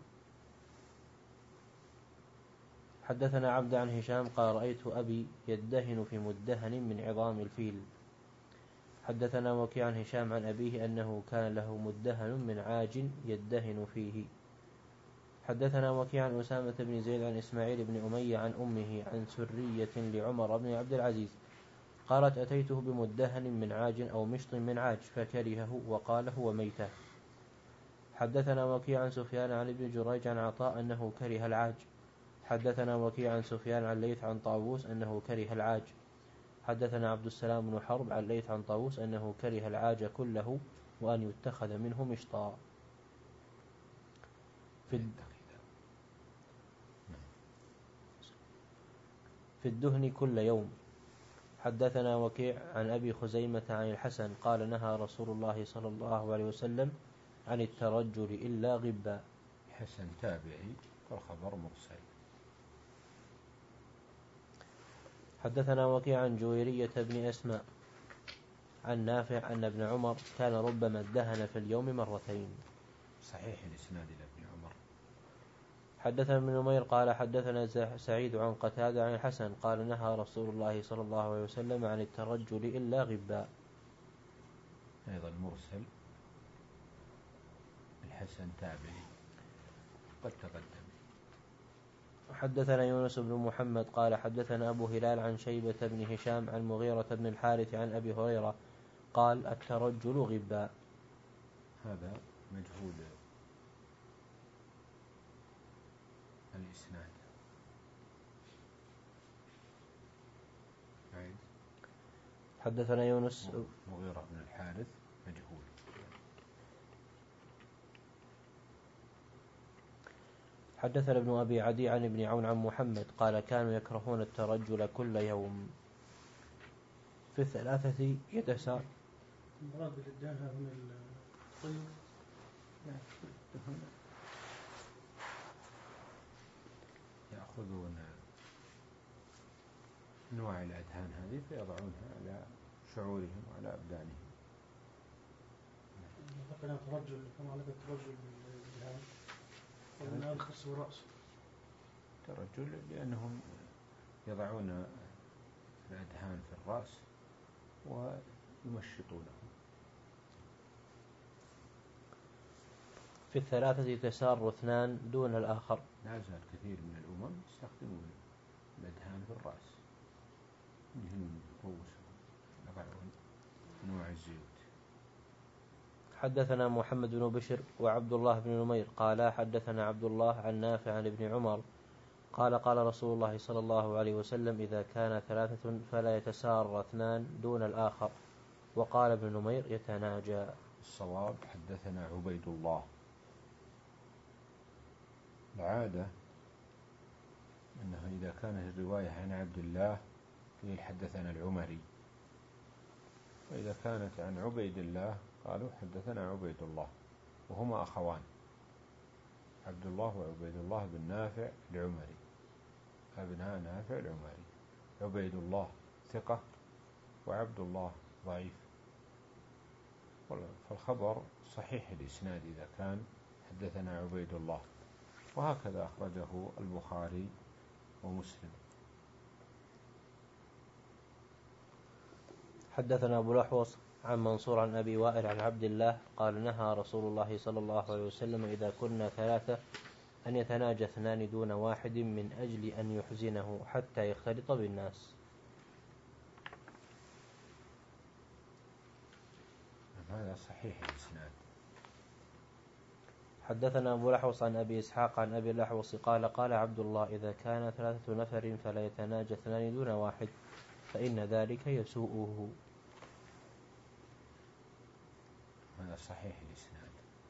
[SPEAKER 2] حدثنا عبد عن هشام قال رأيت أبي يدهن في مدهن من عظام الفيل. حدثنا وكيع عن هشام عن أبيه أنه كان له مدهن من عاج يدهن فيه. حدثنا وكيع عن أسامة بن زيد عن إسماعيل بن أمية عن أمه عن سرية لعمر بن عبد العزيز قالت أتيته بمدهن من عاج أو مشط من عاج فكرهه وقال هو ميتة. حدثنا وكيع عن سفيان عن ابن جريج عن عطاء أنه كره العاج. حدثنا وكيع عن سفيان عن ليث عن طاووس أنه كره العاج. حدثنا عبد السلام بن حرب عن ليث عن طاووس أنه كره العاج كله وأن يتخذ منه مشطا في في الدهن كل يوم. حدثنا وكيع عن أبي خزيمة عن الحسن قال نهى رسول الله صلى الله عليه وسلم عن الترجل إلا غبا.
[SPEAKER 1] حسن تابعي والخبر مرسل.
[SPEAKER 2] حدثنا وكيع عن جويرية بن أسماء عن نافع أن ابن عمر كان ربما ادهن في اليوم مرتين.
[SPEAKER 1] صحيح الإسناد إلى ابن عمر.
[SPEAKER 2] حدثنا ابن نمير قال حدثنا سعيد عن قتادة عن الحسن قال نهى رسول الله صلى الله عليه وسلم عن الترجل إلا غبا.
[SPEAKER 1] أيضا مرسل. الحسن تابعي قد تقدم.
[SPEAKER 2] حدثنا يونس بن محمد قال حدثنا أبو هلال عن شيبة بن هشام عن مغيرة بن الحارث عن أبي هريرة قال الترجل غبا.
[SPEAKER 1] هذا مجهول الإسناد.
[SPEAKER 2] حدثنا يونس
[SPEAKER 1] مغيرة بن الحارث مجهول.
[SPEAKER 2] حدثنا ابن أبي عدي عن ابن عون عن محمد قال كانوا يكرهون الترجل كل يوم. في الثلاثة يتساءل.
[SPEAKER 3] المراد بالدهن من الطيب
[SPEAKER 1] يأخذون أنواع الأدهان هذه فيضعونها على شعورهم وعلى أبدانهم.
[SPEAKER 3] فكنا ترجل كما على الترجل بالدهان ومن أرخص رأسه
[SPEAKER 1] ترجل لأنهم يضعون الأدهان في الرأس ويمشطونه.
[SPEAKER 2] في الثلاثة يتسار اثنان دون الآخر.
[SPEAKER 1] لا زال كثير من الأمم يستخدمون الأدهان في الرأس، يدهنون رؤوسهم، يضعون نوع الزيوت.
[SPEAKER 2] حدثنا محمد بن بشر وعبد الله بن نمير قال حدثنا عبد الله عن نافع عن ابن عمر قال قال رسول الله صلى الله عليه وسلم إذا كان ثلاثة فلا يتسار اثنان دون الآخر. وقال ابن نمير يتناجى.
[SPEAKER 1] الصواب حدثنا عبيد الله. العادة أنه إذا كانت الرواية عن عبد الله قيل حدثنا العمري، وإذا كانت عن عبيد الله قالوا حدثنا عبيد الله، وهما أخوان، عبد الله وعبيد الله بن نافع العمري، أبناء نافع العمري. عبيد الله ثقة وعبد الله ضعيف، فالخبر صحيح الإسناد إذا كان حدثنا عبيد الله، وهكذا أخرجه البخاري ومسلم.
[SPEAKER 2] حدثنا أبو الأحوص عن منصور عن أبي وائل عن عبد الله قال نهى رسول الله صلى الله عليه وسلم إذا كنا ثلاثة أن يتناجى اثنان دون واحد من أجل أن يحزنه حتى يختلط بالناس.
[SPEAKER 1] هذا صحيح الإسناد.
[SPEAKER 2] حدثنا أبو الأحوص عن أبي إسحاق عن أبي الأحوص قال قال عبد الله إذا كان ثلاثة نفر فلا يتناجى اثنان دون واحد فإن ذلك يسوءه.
[SPEAKER 1] هذا صحيح الإسناد.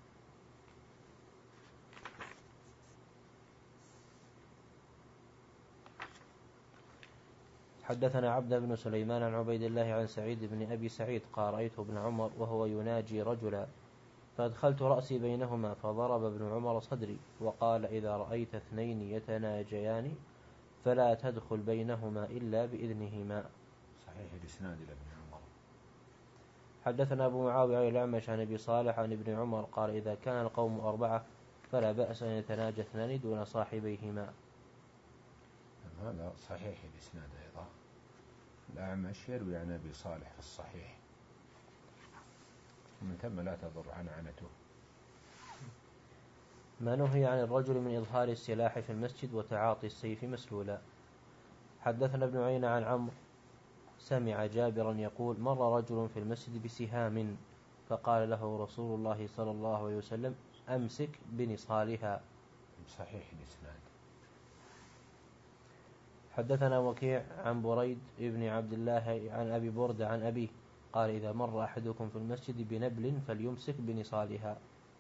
[SPEAKER 2] حدثنا عبد بن سليمان عن عبيد الله عن سعيد بن أبي سعيد قال رأيت ابن عمر وهو يناجي رجلا فأدخلت رأسي بينهما فضرب ابن عمر صدري وقال إذا رأيت اثنين يتناجيان فلا تدخل بينهما إلا بإذنهما.
[SPEAKER 1] صحيح الإسناد لابن عمر.
[SPEAKER 2] حدثنا أبو معاوية الأعمش عن أبي صالح عن ابن عمر قال إذا كان القوم أربعة فلا بأس أن يتناجى اثنان دون صاحبيهما.
[SPEAKER 1] هذا صحيح الإسناد أيضا. الأعمش يروي عن أبي صالح في الصحيح، ومن ثم لا تضر عنعنته.
[SPEAKER 2] ما نهي عن الرجل من إظهار السلاح في المسجد وتعاطي السيف مسلولا. حدثنا ابن عيينة عن عمرو سمع جابرا يقول مر رجل في المسجد بسهام فقال له رسول الله صلى الله عليه وسلم أمسك بنصالها.
[SPEAKER 1] صحيح الإسناد.
[SPEAKER 2] حدثنا وكيع عن بريد ابن عبد الله عن أبي بردة عن أبيه قال إذا مر أحدكم في المسجد بنبل فليمسك بنصالها.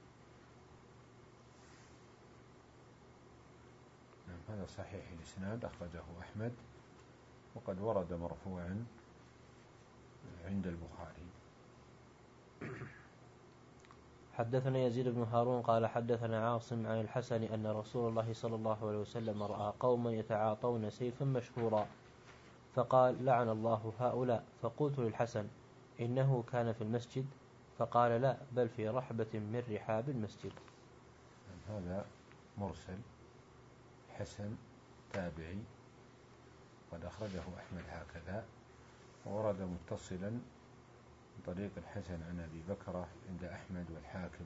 [SPEAKER 1] هذا صحيح الإسناد، أخرجه أحمد، وقد ورد مرفوعا عند البخاري.
[SPEAKER 2] حدثنا يزيد بن هارون قال حدثنا عاصم عن الحسن أن رسول الله صلى الله عليه وسلم رأى قوما يتعاطون سيفا مشهورا فقال لعن الله هؤلاء. فقلت للحسن إنه كان في المسجد؟ فقال لا بل في رحبة من رحاب المسجد.
[SPEAKER 1] هذا مرسل، حسن تابعي، قد أخرجه أحمد هكذا، وورد متصلا من طريق الحسن عن أبي بكرة عند أحمد والحاكم.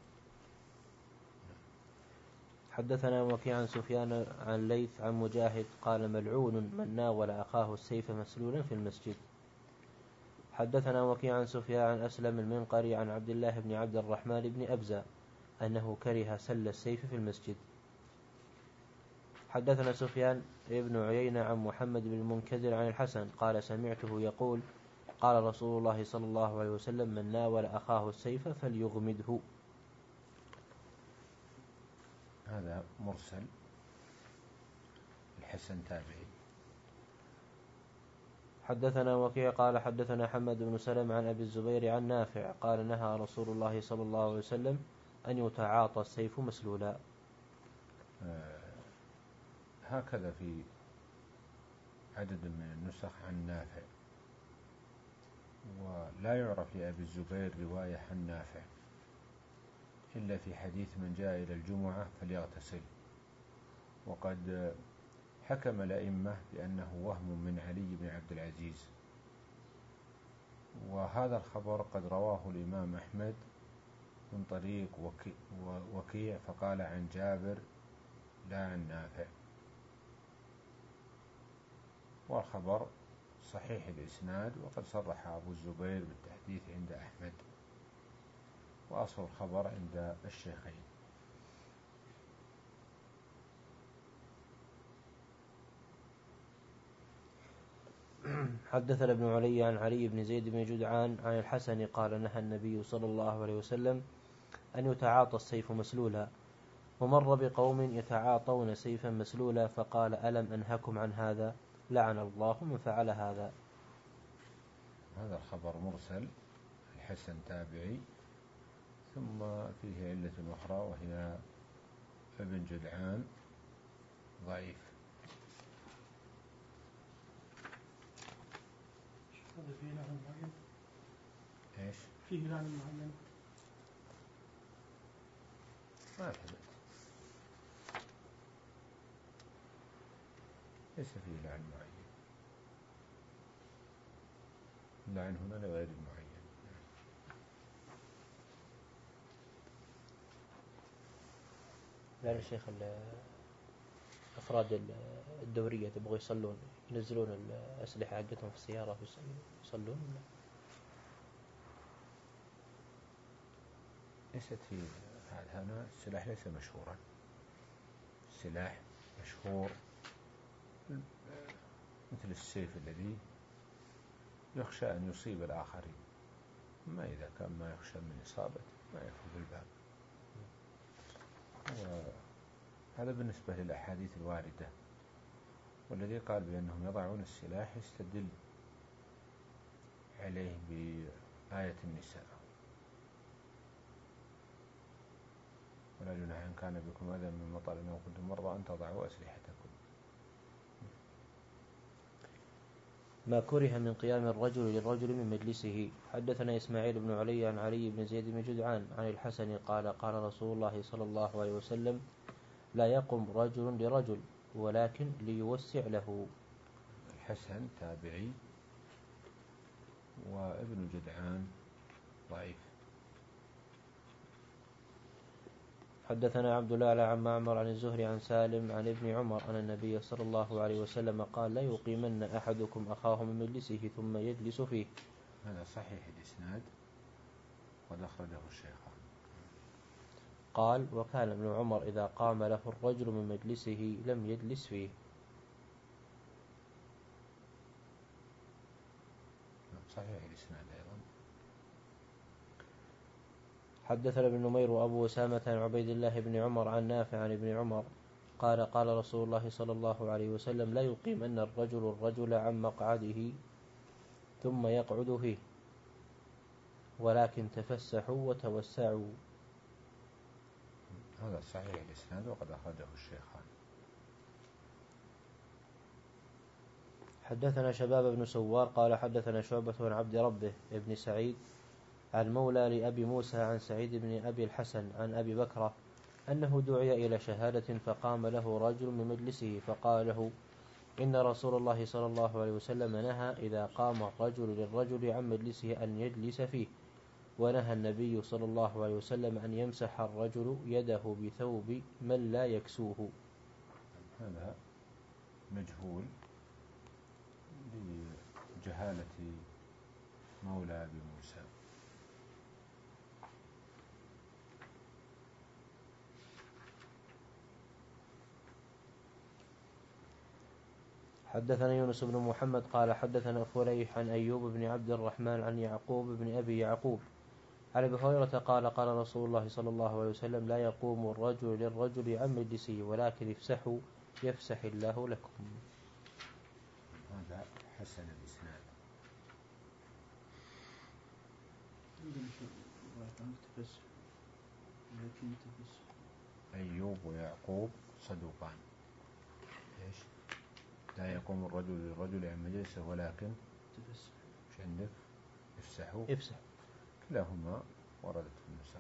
[SPEAKER 2] حدثنا وكيع عن سفيان عن ليث عن مجاهد قال ملعون من ناول أخاه السيف مسلولا في المسجد. حدثنا وكيع عن سفيان عن أسلم المنقري عن عبد الله بن عبد الرحمن بن أبزة أنه كره سل السيف في المسجد. حدثنا سفيان ابن عيينة عن محمد بن المنكدر عن الحسن قال سمعته يقول قال رسول الله صلى الله عليه وسلم من ناول أخاه السيف فليغمده.
[SPEAKER 1] هذا مرسل، الحسن تابعي.
[SPEAKER 2] حدثنا وكيع قال حدثنا حمد بن سلم عن أبي الزبير عن نافع قال نهى رسول الله صلى الله عليه وسلم أن يتعاطى السيف مسلولا.
[SPEAKER 1] آه هكذا في عدد من النسخ عن نافع، ولا يعرف لأبي الزبير رواية عن نافع إلا في حديث من جاء إلى الجمعة فليغتسل، وقد حكم الأئمة بأنه وهم من علي بن عبد العزيز، وهذا الخبر قد رواه الإمام أحمد من طريق وكيع فقال عن جابر لا عن نافع، والخبر صحيح الإسناد، وقد صرح أبو الزبير بالتحديث عند أحمد، وأصل الخبر عند الشيخين.
[SPEAKER 2] حدثنا ابن علي عن علي بن زيد بن جدعان عن الحسن قال نهى النبي صلى الله عليه وسلم أن يتعاطى السيف مسلولا، ومر بقوم يتعاطون سيفا مسلولا فقال ألم أنهكم عن هذا؟ لعن الله من فعل هذا.
[SPEAKER 1] هذا الخبر مرسل، الحسن تابعي، ثم فيه علة أخرى وهي ابن جدعان ضعيف.
[SPEAKER 3] هذا فيه لعن معين؟
[SPEAKER 1] إيش؟
[SPEAKER 3] فيه لعن معين؟
[SPEAKER 1] ما ثبت، ليس فيه لعن معين، اللعن هنا لغير المعين.
[SPEAKER 2] لأن الشيخ أفراد الدورية يبغوا يصلون ينزلون الأسلحة حقتهم في السيارة يصلون.
[SPEAKER 1] ليست في هذا، هنا السلاح ليس مشهورا، السلاح مشهور مثل السيف الذي يخشى أن يصيب الآخرين، ما إذا كان ما يخشى من إصابة ما يدخل بالباب. هذا بالنسبة للأحاديث الواردة. والذي قال بأنهم يضعون السلاح يستدل عليه بآية النساء: ولا جناح إن كان بكم أذى من مطر أو كنتم مرضى أن تضعوا أسلحتكم.
[SPEAKER 2] ما كره من قيام الرجل للرجل من مجلسه. حدثنا إسماعيل بن علي عن علي بن زيد بن جدعان عن الحسن قال قال رسول الله صلى الله عليه وسلم لا يقم رجل لرجل ولكن ليوسع له.
[SPEAKER 1] الحسن تابعي وابن جدعان ضعيف.
[SPEAKER 2] حدثنا عبد الله عن معمر عن الزهري عن سالم عن ابن عمر أن النبي صلى الله عليه وسلم قال لا يقيمن أحدكم أخاه من مجلسه ثم يجلس فيه.
[SPEAKER 1] هذا صحيح الإسناد قد أخرجه الشيخان.
[SPEAKER 2] قال وكان ابن عمر إذا قام له الرجل من مجلسه لم يجلس فيه.
[SPEAKER 1] صحيح الإسناد أيضا.
[SPEAKER 2] حدثنا ابن نمير وأبو أسامة عن عبيد الله بن عمر عن نافع عن ابن عمر قال قال رسول الله صلى الله عليه وسلم لا يقيمن الرجل الرجل عن مقعده ثم يقعد فيه ولكن تفسحوا وتوسعوا.
[SPEAKER 1] هذا صحيح الإسناد وقد أخرجه الشيخان.
[SPEAKER 2] حدثنا شباب بن سوار قال حدثنا شعبة عن عبد ربه ابن سعيد عن مولى لأبي موسى عن سعيد بن أبي الحسن عن أبي بكرة أنه دعي إلى شهادة فقام له رجل من مجلسه فقال له إن رسول الله صلى الله عليه وسلم نهى إذا قام الرجل للرجل عن مجلسه أن يجلس فيه، ونهى النبي صلى الله عليه وسلم أن يمسح الرجل يده بثوب من لا يكسوه.
[SPEAKER 1] هذا مجهول لجهالة مولى أبي موسى.
[SPEAKER 2] حدثنا يونس بن محمد قال حدثنا فليح عن أيوب بن عبد الرحمن عن يعقوب بن أبي يعقوب عن أبي هريرة قال قال رسول الله صلى الله عليه وسلم لا يقوم الرجل للرجل عن مجلسه ولكن افسحوا يفسح الله لكم.
[SPEAKER 1] هذا حسن الإسناد. أيوب ويعقوب صدوقان. إيش؟ لا يقوم الرجل للرجل عن مجلسه ولكن
[SPEAKER 4] تفسح.
[SPEAKER 1] إيش عندك؟ افسحوا.
[SPEAKER 2] افسح.
[SPEAKER 1] كلاهما وردت في النسخ.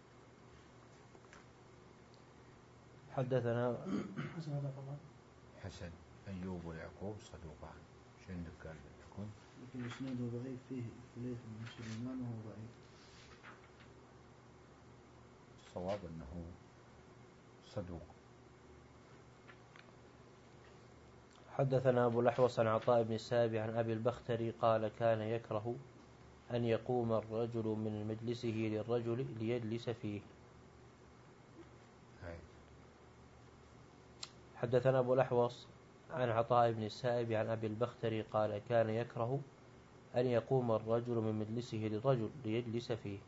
[SPEAKER 2] حدثنا
[SPEAKER 3] حسن هذا طبعا.
[SPEAKER 1] حسن أيوب ويعقوب صدوقان. إيش عندك قال لكم؟
[SPEAKER 4] لكن إسناده ضعيف فيه فليح بن سليمان وهو ضعيف.
[SPEAKER 1] الصواب أنه صدوق.
[SPEAKER 2] حدثنا أبو الأحوص عن عطاء بن السائب عن أبي البختري قال كان يكره أن يقوم الرجل من مجلسه للرجل ليجلس فيه.
[SPEAKER 1] هاي.
[SPEAKER 2] حدثنا أبو الأحوص عن عطاء بن السائب عن أبي البختري قال كان يكره أن يقوم الرجل من مجلسه للرجل ليجلس فيه.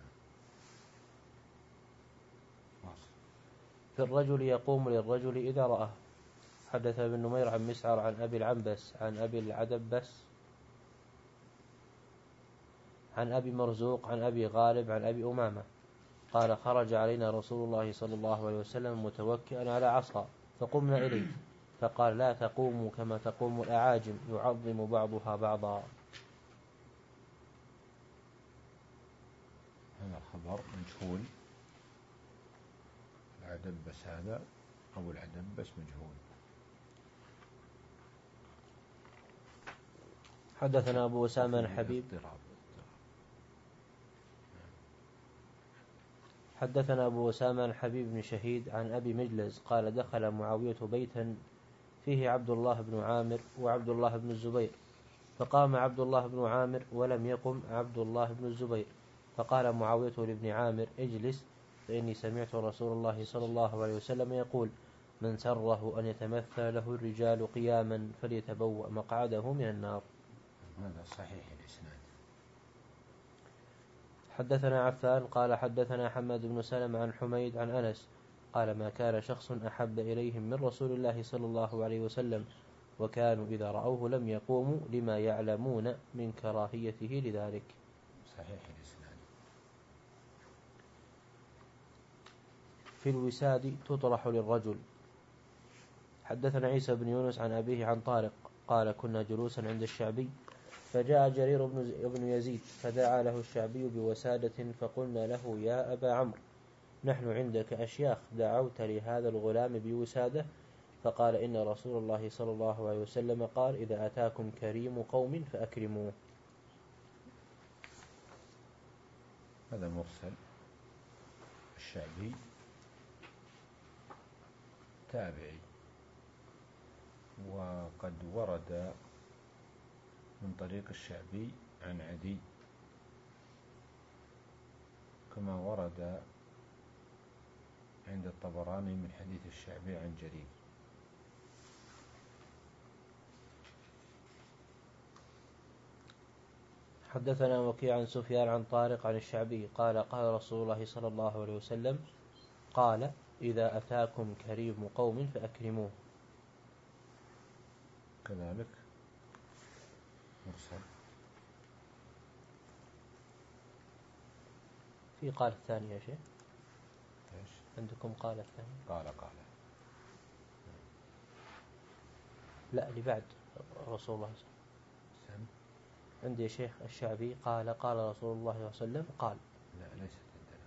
[SPEAKER 2] في الرجل يقوم للرجل إذا رآه. حدث ابن نمير عن مسعر عن أبي العنبس عن أبي العدبس عن أبي مرزوق عن أبي غالب عن أبي أمامة قال خرج علينا رسول الله صلى الله عليه وسلم متوكئا على عصا فقمنا إليه فقال لا تقوموا كما تقوم الأعاجم يعظم بعضها بعضا.
[SPEAKER 1] هذا الخبر مجهول. العدبس هذا أبو العدبس مجهول.
[SPEAKER 2] حدثنا أبو أسامة الحبيب حدثنا أبو أسامة الحبيب بن شهيد عن أبي مجلز قال دخل معاوية بيتا فيه عبد الله بن عامر وعبد الله بن الزبير فقام عبد الله بن عامر ولم يقم عبد الله بن الزبير فقال معاوية لابن عامر اجلس فإني سمعت رسول الله صلى الله عليه وسلم يقول من سره أن يتمثل له الرجال قياما فليتبوأ مقعده من النار.
[SPEAKER 1] هذا صحيح الإسناد.
[SPEAKER 2] حدثنا عفان قال حدثنا حماد بن سلمة عن حميد عن أنس قال ما كان شخص أحب إليهم من رسول الله صلى الله عليه وسلم وكانوا إذا رأوه لم يقوموا لما يعلمون من كراهيته لذلك.
[SPEAKER 1] صحيح الإسناد.
[SPEAKER 2] في الوساد تطرح للرجل. حدثنا عيسى بن يونس عن أبيه عن طارق قال كنا جلوسا عند الشعبي فجاء جرير بن يزيد فدعا له الشعبي بوسادة فقلنا له يا أبا عمرو نحن عندك أشياخ دعوت لهذا الغلام بوسادة فقال إن رسول الله صلى الله عليه وسلم قال إذا أتاكم كريم قوم فأكرموه.
[SPEAKER 1] هذا مرسل. الشعبي تابعي وقد ورد من طريق الشعبي عن عدي كما ورد عند الطبراني من حديث الشعبي عن جرير.
[SPEAKER 2] حدثنا وكيع عن سفيان عن طارق عن الشعبي قال قال رسول الله صلى الله عليه وسلم قال إذا أتاكم كريم قوم فأكرموه.
[SPEAKER 1] كذلك مرسل.
[SPEAKER 2] في قال الثاني يا شيخ
[SPEAKER 1] إيش
[SPEAKER 2] عندكم قال الثاني
[SPEAKER 1] قال قال
[SPEAKER 2] لا اللي بعد رسول الله صلى الله عليه وسلم عندي يا شيخ الشعبي قال قال رسول الله صلى الله عليه وسلم قال
[SPEAKER 1] لا ليست عندنا.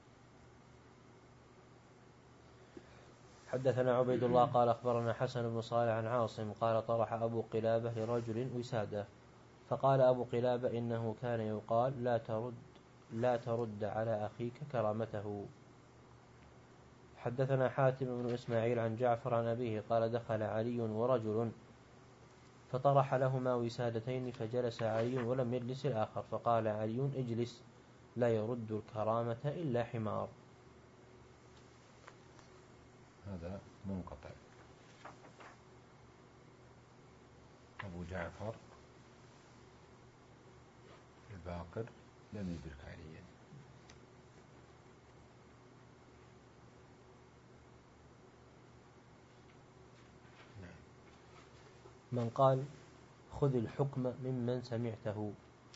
[SPEAKER 2] حدثنا عبيد الله قال أخبرنا حسن بن صالح عن عاصم قال طرح أبو قلابة لرجل وسادة فقال أبو قلابة إنه كان يقال لا ترد لا ترد على أخيك كرامته. حدثنا حاتم بن إسماعيل عن جعفر عن أبيه قال دخل علي ورجل فطرح لهما وسادتين فجلس علي ولم يجلس الآخر فقال علي اجلس لا يرد الكرامة إلا حمار.
[SPEAKER 1] هذا منقطع. أبو جعفر الباقر لم يدرك عليا. نعم.
[SPEAKER 2] من قال خذ الحكم ممن سمعته.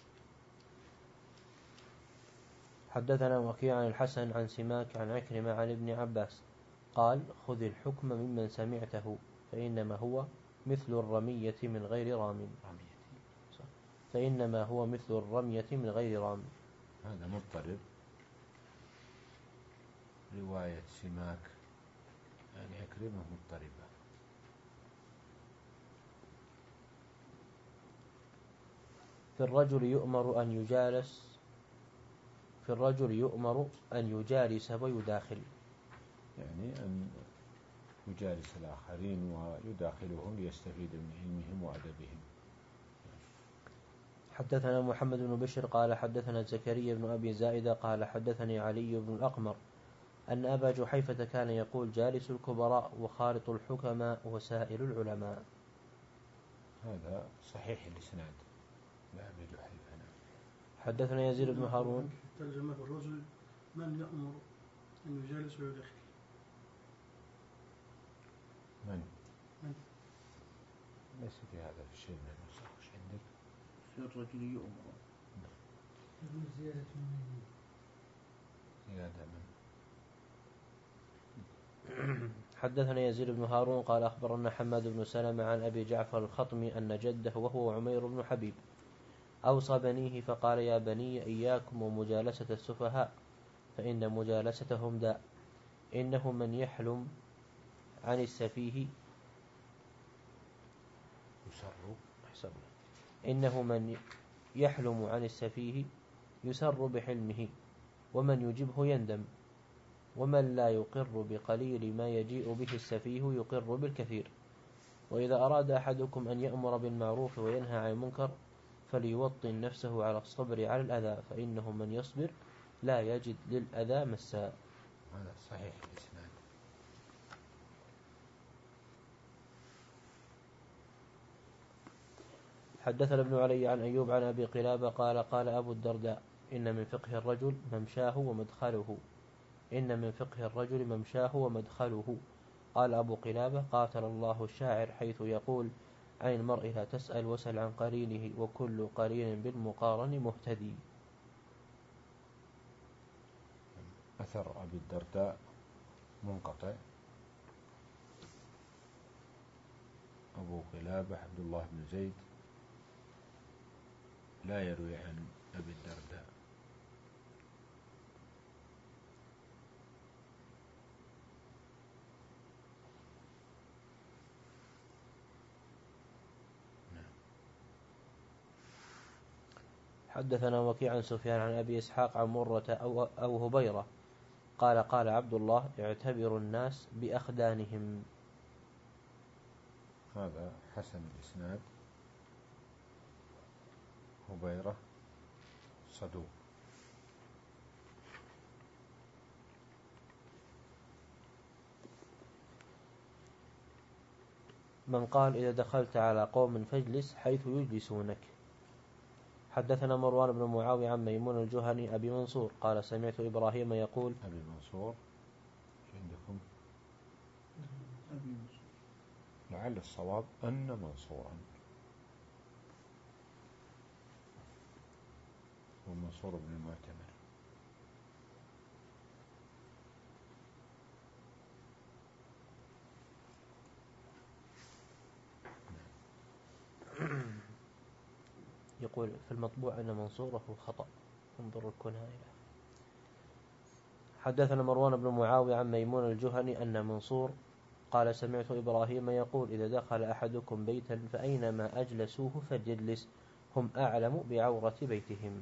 [SPEAKER 2] حدثنا وكيع عن الحسن عن سماك عن عكرمة عن ابن عباس قال خذ الحكم ممن سمعته فإنما هو مثل الرمية من غير رام فإنما هو مثل الرمية من غير رام.
[SPEAKER 1] هذا مضطرب. رواية سماك عن عكرمة مضطربة.
[SPEAKER 2] في الرجل يؤمر أن يجالس في الرجل يؤمر أن يجالس ويداخل
[SPEAKER 1] يعني أن يجالس الآخرين ويداخلهم ليستفيد من علمهم وأدبهم.
[SPEAKER 2] حدثنا محمد بن بشر قال حدثنا زكريا بن أبي زائدة قال حدثني علي بن الأقمر أن أبا جحيفة كان يقول جالس الكبراء وخالط الحكماء وسائل العلماء.
[SPEAKER 1] هذا صحيح الإسناد لأبي جحيفة.
[SPEAKER 2] حدثنا يزيد بن هارون.
[SPEAKER 3] ترجمة الرجل من يأمر أن يجالس ويدخل.
[SPEAKER 1] من؟
[SPEAKER 3] من؟
[SPEAKER 1] ليس في هذا الشيء من النسخ. وش عندك؟
[SPEAKER 4] في الرجل يؤمر.
[SPEAKER 3] زيادة من
[SPEAKER 1] زيادة من.
[SPEAKER 2] حدثنا يزيد بن هارون قال أخبرنا حماد بن سلمة عن أبي جعفر الخطمي أن جده وهو عمير بن حبيب أوصى بنيه فقال يا بني إياكم ومجالسة السفهاء فإن مجالستهم داء. إنه من يحلم عن السفيه يسر إنه من يحلم عن السفيه يسر بحلمه ومن يجبه يندم ومن لا يقر بقليل ما يجيء به السفيه يقر بالكثير. وإذا أراد أحدكم أن يأمر بالمعروف وينهى عن المنكر فليوطن نفسه على الصبر على الأذى فإنه من يصبر لا يجد للأذى مساء.
[SPEAKER 1] هذا صحيح الإسناد.
[SPEAKER 2] حدثنا ابن علي عن أيوب عن أبي قلابة قال قال أبو الدرداء إن من فقه الرجل ممشاه ومدخله إن من فقه الرجل ممشاه ومدخله. قال أبو قلابة قاتل الله الشاعر حيث يقول عن المرء لا تسأل وسل عن قرينه وكل قرين بالمقارن مهتدي.
[SPEAKER 1] أثر أبي الدرداء منقطع. أبو قلابة عبد الله بن زيد لا يروي عن أبي الدرداء.
[SPEAKER 2] حدثنا وكيع عن سفيان عن أبي إسحاق عن مرة أو, أو هبيرة قال قال عبد الله اعتبر الناس بأخدانهم.
[SPEAKER 1] هذا حسن الإسناد. هبيرة صدوق.
[SPEAKER 2] من قال إذا دخلت على قوم فاجلس حيث يجلسونك. حدثنا مروان بن معاوية عن ميمون الجهني أبي منصور قال سمعت إبراهيم يقول
[SPEAKER 1] أبي منصور عندكم
[SPEAKER 4] أبي منصور
[SPEAKER 1] لعل الصواب أن منصورا ومنصور بن المعتمر.
[SPEAKER 2] يقول في المطبوع أن منصوره خطأ انظر الكنها إلى. حدثنا مروان بن معاوية عن ميمون الجهني أن منصور قال سمعت إبراهيم يقول إذا دخل أحدكم بيتا فأينما أجلسوه فجلس هم أعلم بعورة بيتهم.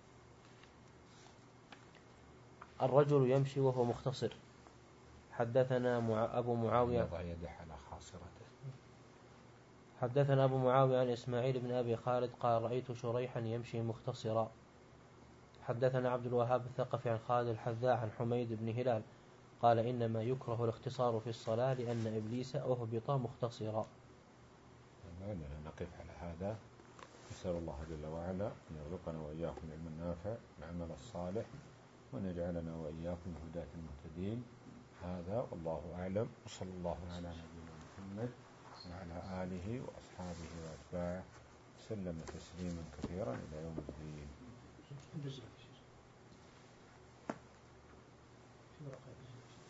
[SPEAKER 2] الرجل يمشي وهو مختصر. حدثنا أبو معاوية
[SPEAKER 1] يضع يده على خاصرته.
[SPEAKER 2] حدثنا أبو معاوية عن إسماعيل بن أبي خالد قال رأيت شريحا يمشي مختصرا. حدثنا عبد الوهاب الثقفي عن خالد الحذاء عن حميد بن هلال قال إنما يكره الاختصار في الصلاة لأن إبليس أهبط مختصرا.
[SPEAKER 1] لأننا نقف على هذا. نسأل الله جل وعلا أن يرزقنا وإياكم العلم النافع والعمل الصالح وأن يجعلنا وإياكم هداة المهتدين. هذا والله أعلم وصلى الله على نبينا محمد وعلى آله وأصحابه وأتباعه وسلم تسليما كثيرا إلى يوم الدين.
[SPEAKER 3] في ورقة